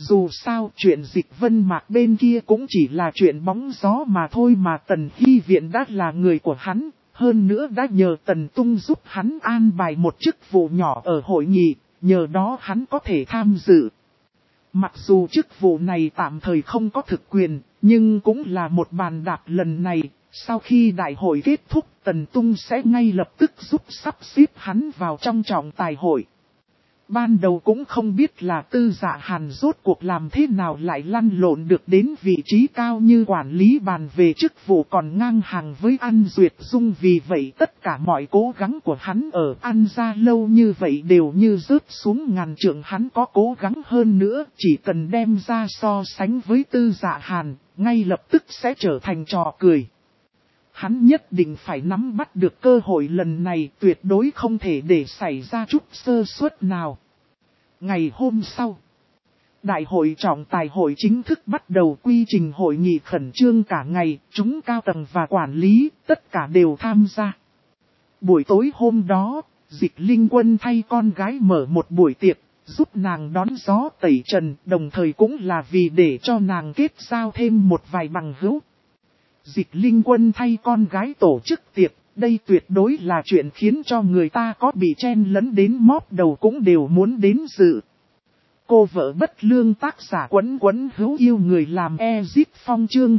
Dù sao chuyện Dịch Vân Mạc bên kia cũng chỉ là chuyện bóng gió mà thôi, mà Tần Hy Viện đã là người của hắn, hơn nữa đã nhờ Tần Tung giúp hắn an bài một chức vụ nhỏ ở hội nghị, nhờ đó hắn có thể tham dự. Mặc dù chức vụ này tạm thời không có thực quyền, nhưng cũng là một bàn đạp lần này. Sau khi đại hội kết thúc, Tần Tung sẽ ngay lập tức giúp sắp xếp hắn vào trong trọng tài hội. Ban đầu cũng không biết là Tư Dạ Hàn rốt cuộc làm thế nào lại lăn lộn được đến vị trí cao như quản lý bàn, về chức vụ còn ngang hàng với An Duyệt Dung. Vì vậy tất cả mọi cố gắng của hắn ở An gia lâu như vậy đều như rớt xuống ngàn trượng. Hắn có cố gắng hơn nữa, chỉ cần đem ra so sánh với Tư Dạ Hàn, ngay lập tức sẽ trở thành trò cười. Hắn nhất định phải nắm bắt được cơ hội lần này, tuyệt đối không thể để xảy ra chút sơ suất nào. Ngày hôm sau, đại hội trọng tài hội chính thức bắt đầu. Quy trình hội nghị khẩn trương cả ngày, chúng cao tầng và quản lý, tất cả đều tham gia. Buổi tối hôm đó, Dịch Linh Quân thay con gái mở một buổi tiệc, giúp nàng đón gió tẩy trần, đồng thời cũng là vì để cho nàng kết giao thêm một vài bằng hữu. Dịch Linh Quân thay con gái tổ chức tiệc, đây tuyệt đối là chuyện khiến cho người ta có bị chen lấn đến móp đầu cũng đều muốn đến dự. Cô vợ bất lương tác giả Quấn Quấn hữu yêu người làm Ezit Phong chương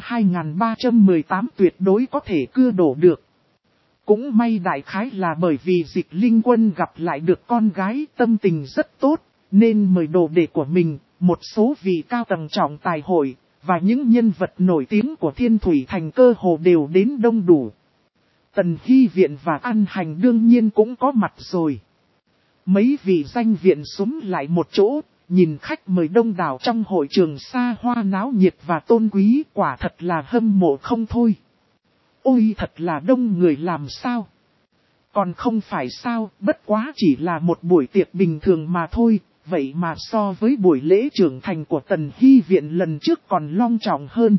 2318 tuyệt đối có thể cưa đổ được. Cũng may đại khái là bởi vì Dịch Linh Quân gặp lại được con gái, tâm tình rất tốt, nên mời đồ đệ của mình, một số vị cao tầng trọng tài hội, và những nhân vật nổi tiếng của Thiên Thủy Thành cơ hồ đều đến đông đủ. Tần Hy Viện và An Hành đương nhiên cũng có mặt rồi. Mấy vị danh viện xúm lại một chỗ, nhìn khách mời đông đảo trong hội trường xa hoa náo nhiệt và tôn quý, quả thật là hâm mộ không thôi. Ôi thật là đông người làm sao? Còn không phải sao, bất quá chỉ là một buổi tiệc bình thường mà thôi. Vậy mà so với buổi lễ trưởng thành của Tần Hy Viện lần trước còn long trọng hơn.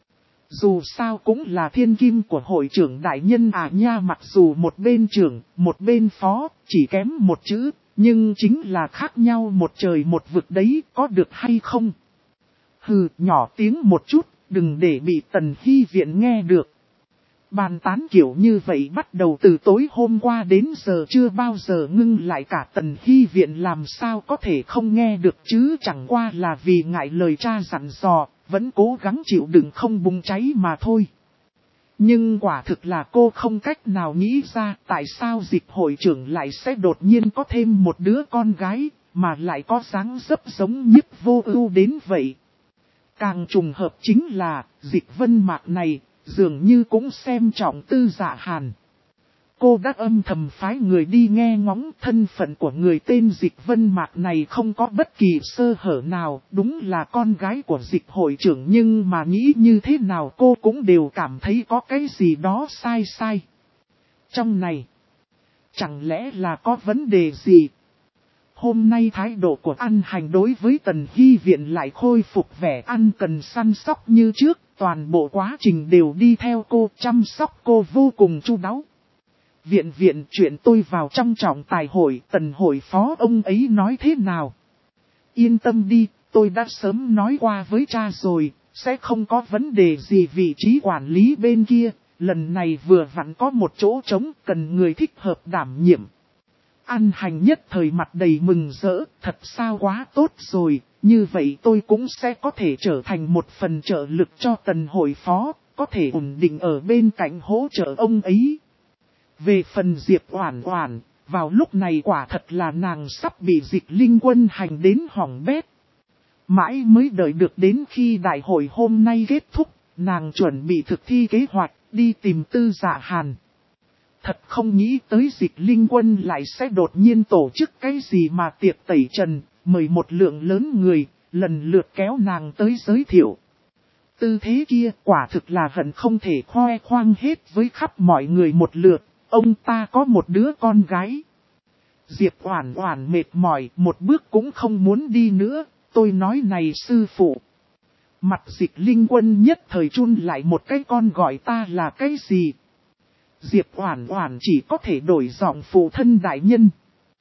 Dù sao cũng là thiên kim của hội trưởng đại nhân nha, mặc dù một bên trưởng, một bên phó, chỉ kém một chữ, nhưng chính là khác nhau một trời một vực đấy, có được hay không? Hừ, nhỏ tiếng một chút, đừng để bị Tần Hy Viện nghe được. Bàn tán kiểu như vậy bắt đầu từ tối hôm qua đến giờ chưa bao giờ ngưng lại, cả Tần Hy Viện làm sao có thể không nghe được chứ, chẳng qua là vì ngại lời cha dặn dò, vẫn cố gắng chịu đựng không bùng cháy mà thôi. Nhưng quả thực là cô không cách nào nghĩ ra tại sao Dịch hội trưởng lại sẽ đột nhiên có thêm một đứa con gái, mà lại có dáng dấp giống Nhiếp Vô Ưu đến vậy. Càng trùng hợp chính là Dịch Vân Mạc này dường như cũng xem trọng Tư Dạ Hàn. Cô đã âm thầm phái người đi nghe ngóng thân phận của người tên Dịch Vân Mạc này, không có bất kỳ sơ hở nào, đúng là con gái của Dịch hội trưởng, nhưng mà nghĩ như thế nào cô cũng đều cảm thấy có cái gì đó sai sai. Trong này, chẳng lẽ là có vấn đề gì? Hôm nay thái độ của An Hành đối với Tần Hy Viện lại khôi phục vẻ ân cần săn sóc như trước, toàn bộ quá trình đều đi theo cô, chăm sóc cô vô cùng chu đáo. Viện chuyện tôi vào trong trọng tài hội, Tần hội phó ông ấy nói thế nào? Yên tâm đi, tôi đã sớm nói qua với cha rồi, sẽ không có vấn đề gì. Vị trí quản lý bên kia, lần này vừa vặn có một chỗ trống, cần người thích hợp đảm nhiệm. An Hành nhất thời mặt đầy mừng rỡ, thật sao quá tốt rồi, như vậy tôi cũng sẽ có thể trở thành một phần trợ lực cho Tần hội phó, có thể ổn định ở bên cạnh hỗ trợ ông ấy. Về phần Diệp Oản Oản, vào lúc này quả thật là nàng sắp bị Dịch Linh Quân hành đến hỏng bét. Mãi mới đợi được đến khi đại hội hôm nay kết thúc, nàng chuẩn bị thực thi kế hoạch, đi tìm Tư Dạ Hàn. Thật không nghĩ tới Dịch Linh Quân lại sẽ đột nhiên tổ chức cái gì mà tiệc tẩy trần, mời một lượng lớn người, lần lượt kéo nàng tới giới thiệu. Tư thế kia quả thực là hận không thể khoe khoang hết với khắp mọi người một lượt, ông ta có một đứa con gái. Diệp Oản Oản mệt mỏi, một bước cũng không muốn đi nữa, tôi nói này sư phụ. Mặt Dịch Linh Quân nhất thời chun lại một cái, con gọi ta là cái gì? Diệp Oản Oản chỉ có thể đổi giọng phụ thân đại nhân.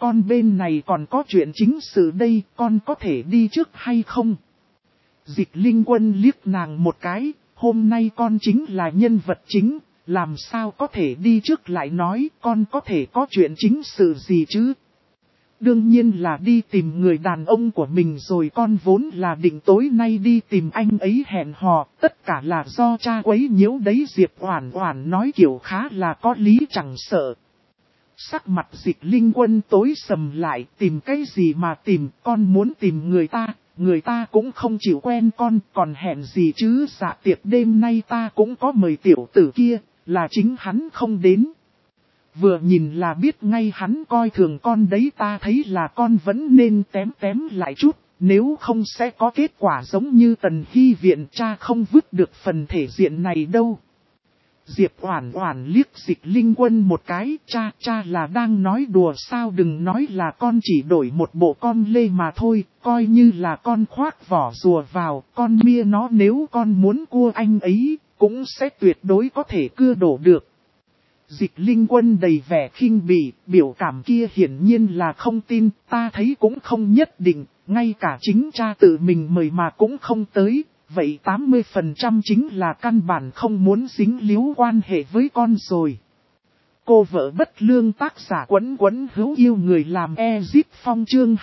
con bên này còn có chuyện chính sự đây, con có thể đi trước hay không? Dịch Linh Quân liếc nàng một cái, hôm nay con chính là nhân vật chính, làm sao có thể đi trước lại nói con có thể có chuyện chính sự gì chứ? Đương nhiên là đi tìm người đàn ông của mình rồi, con vốn là định tối nay đi tìm anh ấy hẹn hò, tất cả là do cha quấy nhiễu đấy. Diệp Oản Oản nói kiểu khá là có lý chẳng sợ. Sắc mặt Dịch Linh Quân tối sầm lại, tìm cái gì mà tìm, con muốn tìm người ta cũng không chịu quen con, còn hẹn gì chứ? Dạ tiệc đêm nay ta cũng có mời tiểu tử kia, là chính hắn không đến. Vừa nhìn là biết ngay hắn coi thường con đấy, ta thấy là con vẫn nên tém lại chút, nếu không sẽ có kết quả giống như Tần Hy Viện, cha không vứt được phần thể diện này đâu. Diệp Oản Oản liếc Dịch Linh Quân một cái, cha là đang nói đùa sao? Đừng nói là con chỉ đổi một bộ con lê mà thôi, coi như là con khoác vỏ rùa vào, con mia nó nếu con muốn cua anh ấy, cũng sẽ tuyệt đối có thể cưa đổ được. Dịch Linh Quân đầy vẻ khinh bỉ, biểu cảm kia hiển nhiên là không tin, ta thấy cũng không nhất định, ngay cả chính cha tự mình mời mà cũng không tới, vậy 80% chính là căn bản không muốn dính líu quan hệ với con rồi. Cô vợ bất lương tác giả Quấn Quấn hữu yêu người làm Ezip Phong chương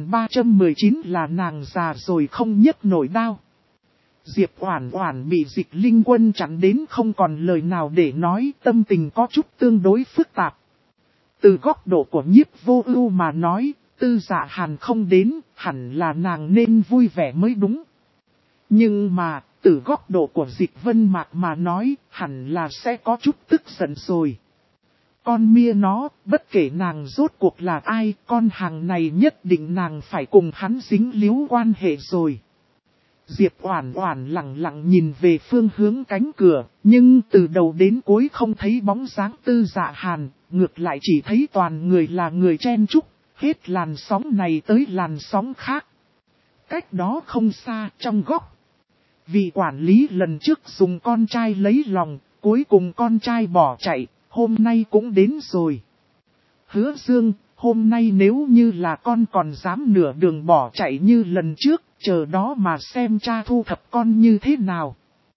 2319 là nàng già rồi không nhấc nổi đao. Diệp Oản Oản bị Dịch Linh Quân chặn đến không còn lời nào để nói, tâm tình có chút tương đối phức tạp. Từ góc độ của Nhiếp Vô Ưu mà nói, Tư Dạ Hàn không đến, hẳn là nàng nên vui vẻ mới đúng. Nhưng mà, từ góc độ của Dịch Vân Mạc mà nói, hẳn là sẽ có chút tức giận rồi. Con mia nó, bất kể nàng rốt cuộc là ai, con hàng này nhất định nàng phải cùng hắn dính líu quan hệ rồi. Diệp Oản Oản lặng lặng nhìn về phương hướng cánh cửa, nhưng từ đầu đến cuối không thấy bóng dáng Tư Dạ Hàn, ngược lại chỉ thấy toàn người là người chen chúc, hết làn sóng này tới làn sóng khác. Cách đó không xa, trong góc, vị quản lý lần trước dùng con trai lấy lòng, cuối cùng con trai bỏ chạy, hôm nay cũng đến rồi. Hứa Dương, hôm nay nếu như là con còn dám nửa đường bỏ chạy như lần trước, chờ đó mà xem cha thu thập con như thế nào.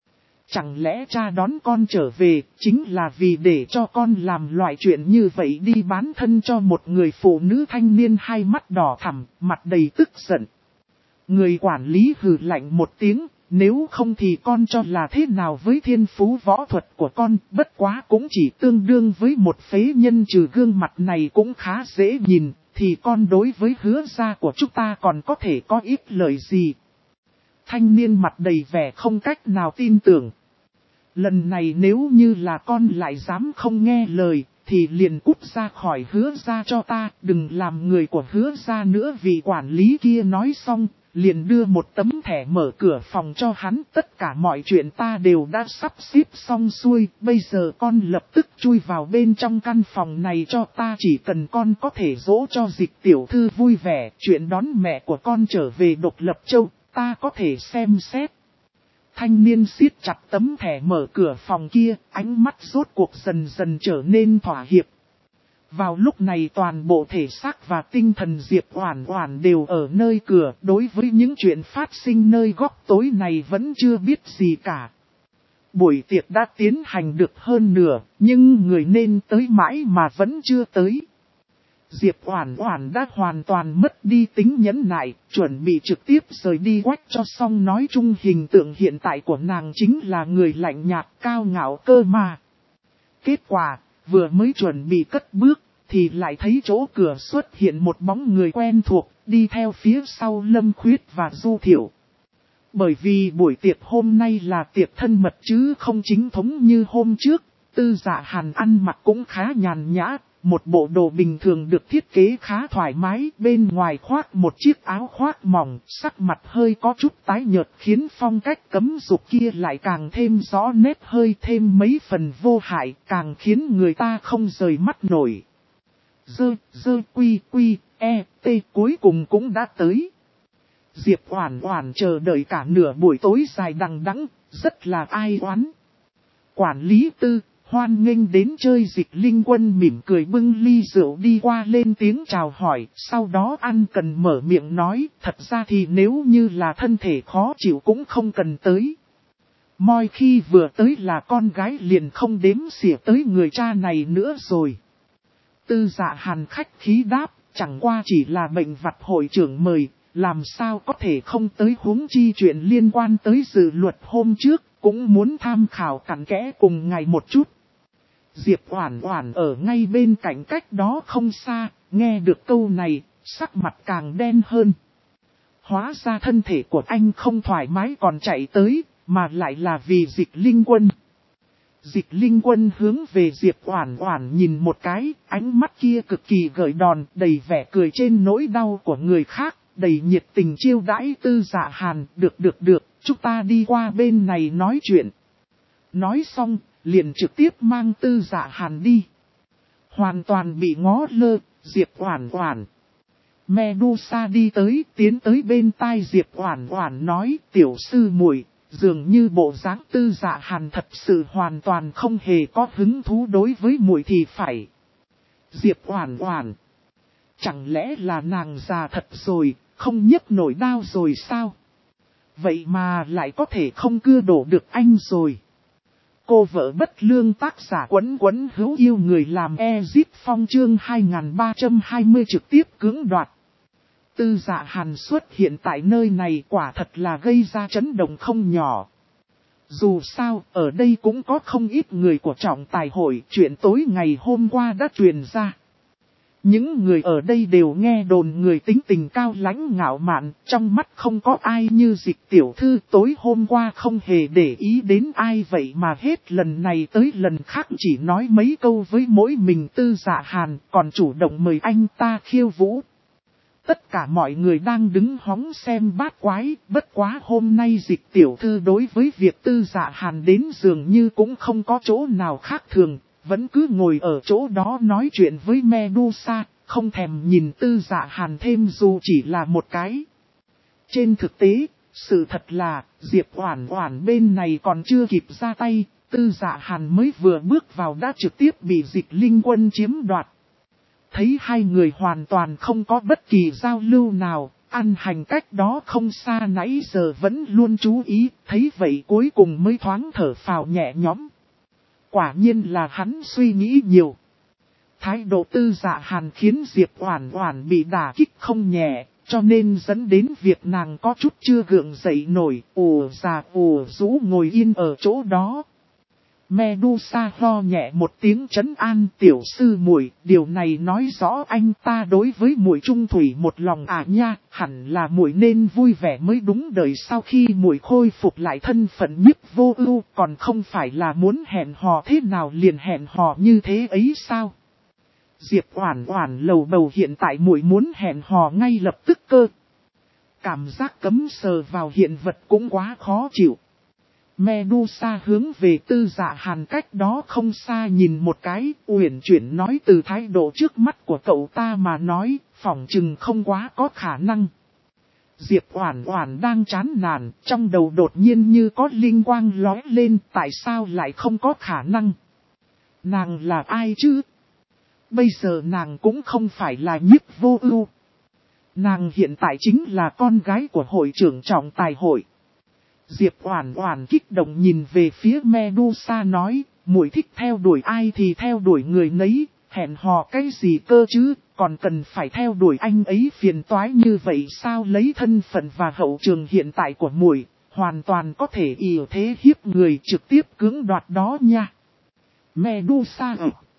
Chẳng lẽ cha đón con trở về, chính là vì để cho con làm loại chuyện như vậy, đi bán thân cho một người phụ nữ thanh niên hai mắt đỏ thẳm, mặt đầy tức giận. Người quản lý hừ lạnh một tiếng, nếu không thì con cho là thế nào với thiên phú võ thuật của con, bất quá cũng chỉ tương đương với một phế nhân, trừ gương mặt này cũng khá dễ nhìn, thì con đối với Hứa gia của chúng ta còn có thể có ít lời gì. Thanh niên mặt đầy vẻ không cách nào tin tưởng. Lần này nếu như là con lại dám không nghe lời, thì liền cút ra khỏi Hứa gia cho ta, đừng làm người của Hứa gia nữa. Vị quản lý kia nói xong, liền đưa một tấm thẻ mở cửa phòng cho hắn. Tất cả mọi chuyện ta đều đã sắp xếp xong xuôi, bây giờ con lập tức chui vào bên trong căn phòng này cho ta. Chỉ cần con có thể dỗ cho Dịch tiểu thư vui vẻ, chuyện đón mẹ của con trở về Độc Lập Châu, ta có thể xem xét. Thanh niên siết chặt tấm thẻ mở cửa phòng kia, ánh mắt rốt cuộc dần dần trở nên thỏa hiệp. Vào lúc này toàn bộ thể xác và tinh thần Diệp Oản Oản đều ở nơi cửa, đối với những chuyện phát sinh nơi góc tối này vẫn chưa biết gì cả. Buổi tiệc đã tiến hành được hơn nửa, nhưng người nên tới mãi mà vẫn chưa tới. Diệp Oản Oản đã hoàn toàn mất đi tính nhẫn nại, chuẩn bị trực tiếp rời đi quách cho xong. Nói chung hình tượng hiện tại của nàng chính là người lạnh nhạt cao ngạo cơ mà. Kết quả, vừa mới chuẩn bị cất bước, thì lại thấy chỗ cửa xuất hiện một bóng người quen thuộc, đi theo phía sau Lâm Khuyết và Du Thiệu. Bởi vì buổi tiệc hôm nay là tiệc thân mật chứ không chính thống như hôm trước, Tư Dạ Hàn ăn mặc cũng khá nhàn nhã, một bộ đồ bình thường được thiết kế khá thoải mái, bên ngoài khoác một chiếc áo khoác mỏng, sắc mặt hơi có chút tái nhợt khiến phong cách cấm dục kia lại càng thêm rõ nét, hơi thêm mấy phần vô hại, càng khiến người ta không rời mắt nổi. T cuối cùng cũng đã tới. Diệp Oản Oản chờ đợi cả nửa buổi tối dài đằng đẵng, rất là ai oán. Quản lý Tư, Hoan nghênh đến chơi. Dịch Linh Quân mỉm cười bưng ly rượu đi qua lên tiếng chào hỏi, sau đó ăn cần mở miệng nói, thật ra thì nếu như là thân thể khó chịu cũng không cần tới. Moi khi vừa tới là con gái liền không đếm xỉa tới người cha này nữa rồi. Tư Dạ Hàn khách khí đáp, chẳng qua chỉ là bệnh vặt hội trưởng mời, làm sao có thể không tới, huống chi chuyện liên quan tới dự luật hôm trước, cũng muốn tham khảo cặn kẽ cùng ngài một chút. Diệp Oản Oản ở ngay bên cạnh cách đó không xa, nghe được câu này, sắc mặt càng đen hơn. Hóa ra thân thể của anh không thoải mái còn chạy tới, mà lại là vì Dịch Linh Quân. Dịch Linh Quân hướng về Diệp Oản Oản nhìn một cái, ánh mắt kia cực kỳ gợi đòn, đầy vẻ cười trên nỗi đau của người khác, đầy nhiệt tình chiêu đãi Tư Dạ Hàn, được, chúng ta đi qua bên này nói chuyện. Nói xong, liền trực tiếp mang Tư Dạ Hàn đi. Hoàn toàn bị ngó lơ, Diệp Oản Oản. Medusa đi tới, tiến tới bên tai Diệp Oản Oản nói, tiểu sư muội, dường như bộ dáng Tư Dạ Hàn thật sự hoàn toàn không hề có hứng thú đối với muội thì phải. Diệp Oản Oản, chẳng lẽ là nàng già thật rồi, không nhấc nổi đao rồi sao? Vậy mà lại có thể không cưa đổ được anh rồi. Cô vợ bất lương tác giả Quấn Quấn hữu yêu người làm Ezip Phong chương 2320 trực tiếp cưỡng đoạt. Tư Dạ Hàn xuất hiện tại nơi này quả thật là gây ra chấn động không nhỏ. Dù sao, ở đây cũng có không ít người của trọng tài hội, chuyện tối ngày hôm qua đã truyền ra. Những người ở đây đều nghe đồn người tính tình cao lãnh ngạo mạn, trong mắt không có ai như Dịch tiểu thư, tối hôm qua không hề để ý đến ai vậy mà hết lần này tới lần khác chỉ nói mấy câu với mỗi mình Tư Dạ Hàn, còn chủ động mời anh ta khiêu vũ. Tất cả mọi người đang đứng hóng xem bát quái, bất quá hôm nay Dịch tiểu thư đối với việc Tư Dạ Hàn đến dường như cũng không có chỗ nào khác thường, vẫn cứ ngồi ở chỗ đó nói chuyện với Medusa, không thèm nhìn Tư Dạ Hàn thêm dù chỉ là một cái. Trên thực tế, sự thật là, Diệp Oản Oản bên này còn chưa kịp ra tay, Tư Dạ Hàn mới vừa bước vào đã trực tiếp bị Dịch Linh Quân chiếm đoạt. Thấy hai người hoàn toàn không có bất kỳ giao lưu nào, ăn hành cách đó không xa nãy giờ vẫn luôn chú ý, thấy vậy cuối cùng mới thoáng thở phào nhẹ nhõm. Quả nhiên là hắn suy nghĩ nhiều. Thái độ Tư Dạ Hàn khiến Diệp Oản Oản bị đả kích không nhẹ, cho nên dẫn đến việc nàng có chút chưa gượng dậy nổi, ù rũ ngồi yên ở chỗ đó. Medusa ho nhẹ một tiếng trấn an, tiểu sư muội, điều này nói rõ anh ta đối với muội trung thủy một lòng à nha, hẳn là muội nên vui vẻ mới đúng, đời sau khi muội khôi phục lại thân phận Nhiếp Vô Ưu, còn không phải là muốn hẹn hò thế nào liền hẹn hò như thế ấy sao? Diệp Oản Oản lầu bầu, hiện tại muội muốn hẹn hò ngay lập tức cơ. Cảm giác cấm sờ vào hiện vật cũng quá khó chịu. Medusa hướng về Tư Dạ Hàn cách đó không xa nhìn một cái, uyển chuyển nói, từ thái độ trước mắt của cậu ta mà nói, phỏng chừng không quá có khả năng. Diệp Oản Oản đang chán nản, trong đầu đột nhiên như có linh quang lóe lên, tại sao lại không có khả năng? Nàng là ai chứ? Bây giờ nàng cũng không phải là Nhiếp Vô Ưu. Nàng hiện tại chính là con gái của hội trưởng trọng tài hội. Diệp Oản Oản kích động nhìn về phía Medusa nói, muội thích theo đuổi ai thì theo đuổi người nấy, hẹn hò cái gì cơ chứ, còn cần phải theo đuổi anh ấy phiền toái như vậy sao? Lấy thân phận và hậu trường hiện tại của muội, hoàn toàn có thể ỷ thế hiếp người, trực tiếp cưỡng đoạt đó nha. Medusa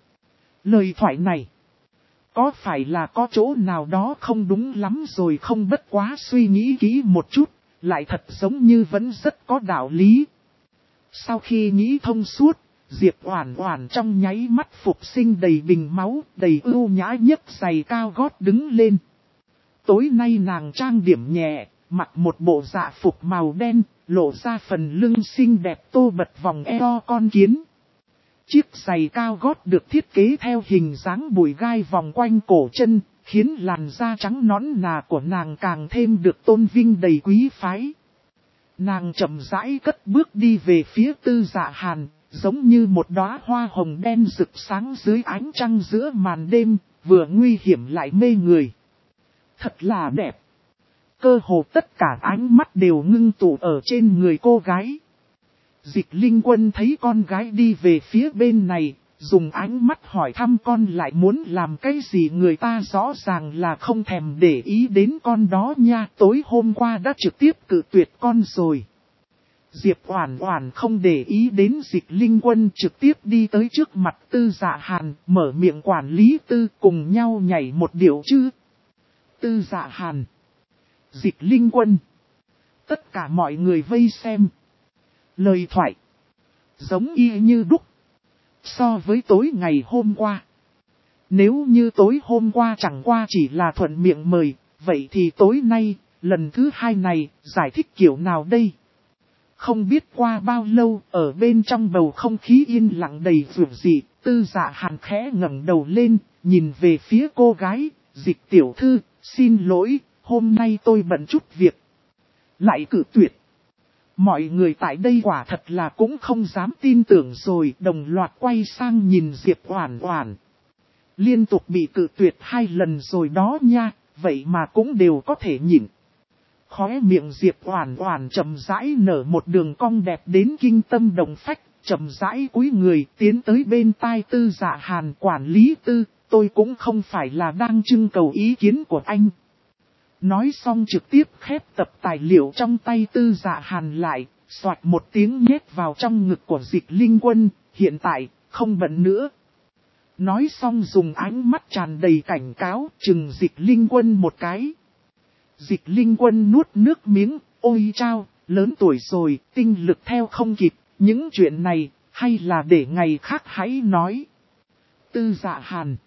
lời thoại này, có phải là có chỗ nào đó không đúng lắm rồi không? Bất quá suy nghĩ kỹ một chút, lại thật giống như vẫn rất có đạo lý. Sau khi nghĩ thông suốt, Diệp Oản Oản trong nháy mắt phục sinh đầy bình máu, đầy ưu nhã nhấc giày cao gót đứng lên. Tối nay nàng trang điểm nhẹ, mặc một bộ dạ phục màu đen, lộ ra phần lưng xinh đẹp tô bật vòng eo con kiến. Chiếc giày cao gót được thiết kế theo hình dáng bùi gai vòng quanh cổ chân, khiến làn da trắng nõn nà của nàng càng thêm được tôn vinh đầy quý phái. Nàng chậm rãi cất bước đi về phía Tư Dạ Hàn, Giống như một đóa hoa hồng đen rực sáng dưới ánh trăng giữa màn đêm, vừa nguy hiểm lại mê người. Thật là đẹp. Cơ hồ tất cả ánh mắt đều ngưng tụ ở trên người cô gái. Dịch Linh Quân thấy con gái đi về phía bên này, dùng ánh mắt hỏi thăm con lại muốn làm cái gì, người ta rõ ràng là không thèm để ý đến con đó nha, tối hôm qua đã trực tiếp cự tuyệt con rồi. Diệp Oản Oản không để ý đến Dịch Linh Quân, trực tiếp đi tới trước mặt Tư Dạ Hàn, mở miệng, quản lý Tư, cùng nhau nhảy một điệu chứ. Tư Dạ Hàn, Dịch Linh Quân, tất cả mọi người vây xem. Lời thoại giống y như đúc. So với tối ngày hôm qua, nếu như tối hôm qua chẳng qua chỉ là thuận miệng mời, vậy thì tối nay, lần thứ hai này, giải thích kiểu nào đây? Không biết qua bao lâu, ở bên trong bầu không khí yên lặng đầy vượt dị, Tư Dạ Hàn khẽ ngẩng đầu lên, nhìn về phía cô gái, Dịch tiểu thư, xin lỗi, hôm nay tôi bận chút việc. Lại cự tuyệt. Mọi người tại đây quả thật là cũng không dám tin tưởng rồi, đồng loạt quay sang nhìn Diệp Oản Oản. Liên tục bị cự tuyệt 2 lần rồi đó nha, vậy mà cũng đều có thể nhịn. Khóe miệng Diệp Oản Oản chậm rãi nở một đường cong đẹp đến kinh tâm động phách, chậm rãi cúi người tiến tới bên tai Tư Dạ Hàn, quản lý Tư, tôi cũng không phải là đang trưng cầu ý kiến của anh. Nói xong trực tiếp khép tập tài liệu trong tay Tư Dạ Hàn lại, xoạt một tiếng nhét vào trong ngực của Dịch Linh Quân, hiện tại, không bận nữa. Nói xong dùng ánh mắt tràn đầy cảnh cáo, trừng Dịch Linh Quân một cái. Dịch Linh Quân nuốt nước miếng, ôi chao, lớn tuổi rồi, tinh lực theo không kịp, những chuyện này, hay là để ngày khác hãy nói. Tư Dạ Hàn,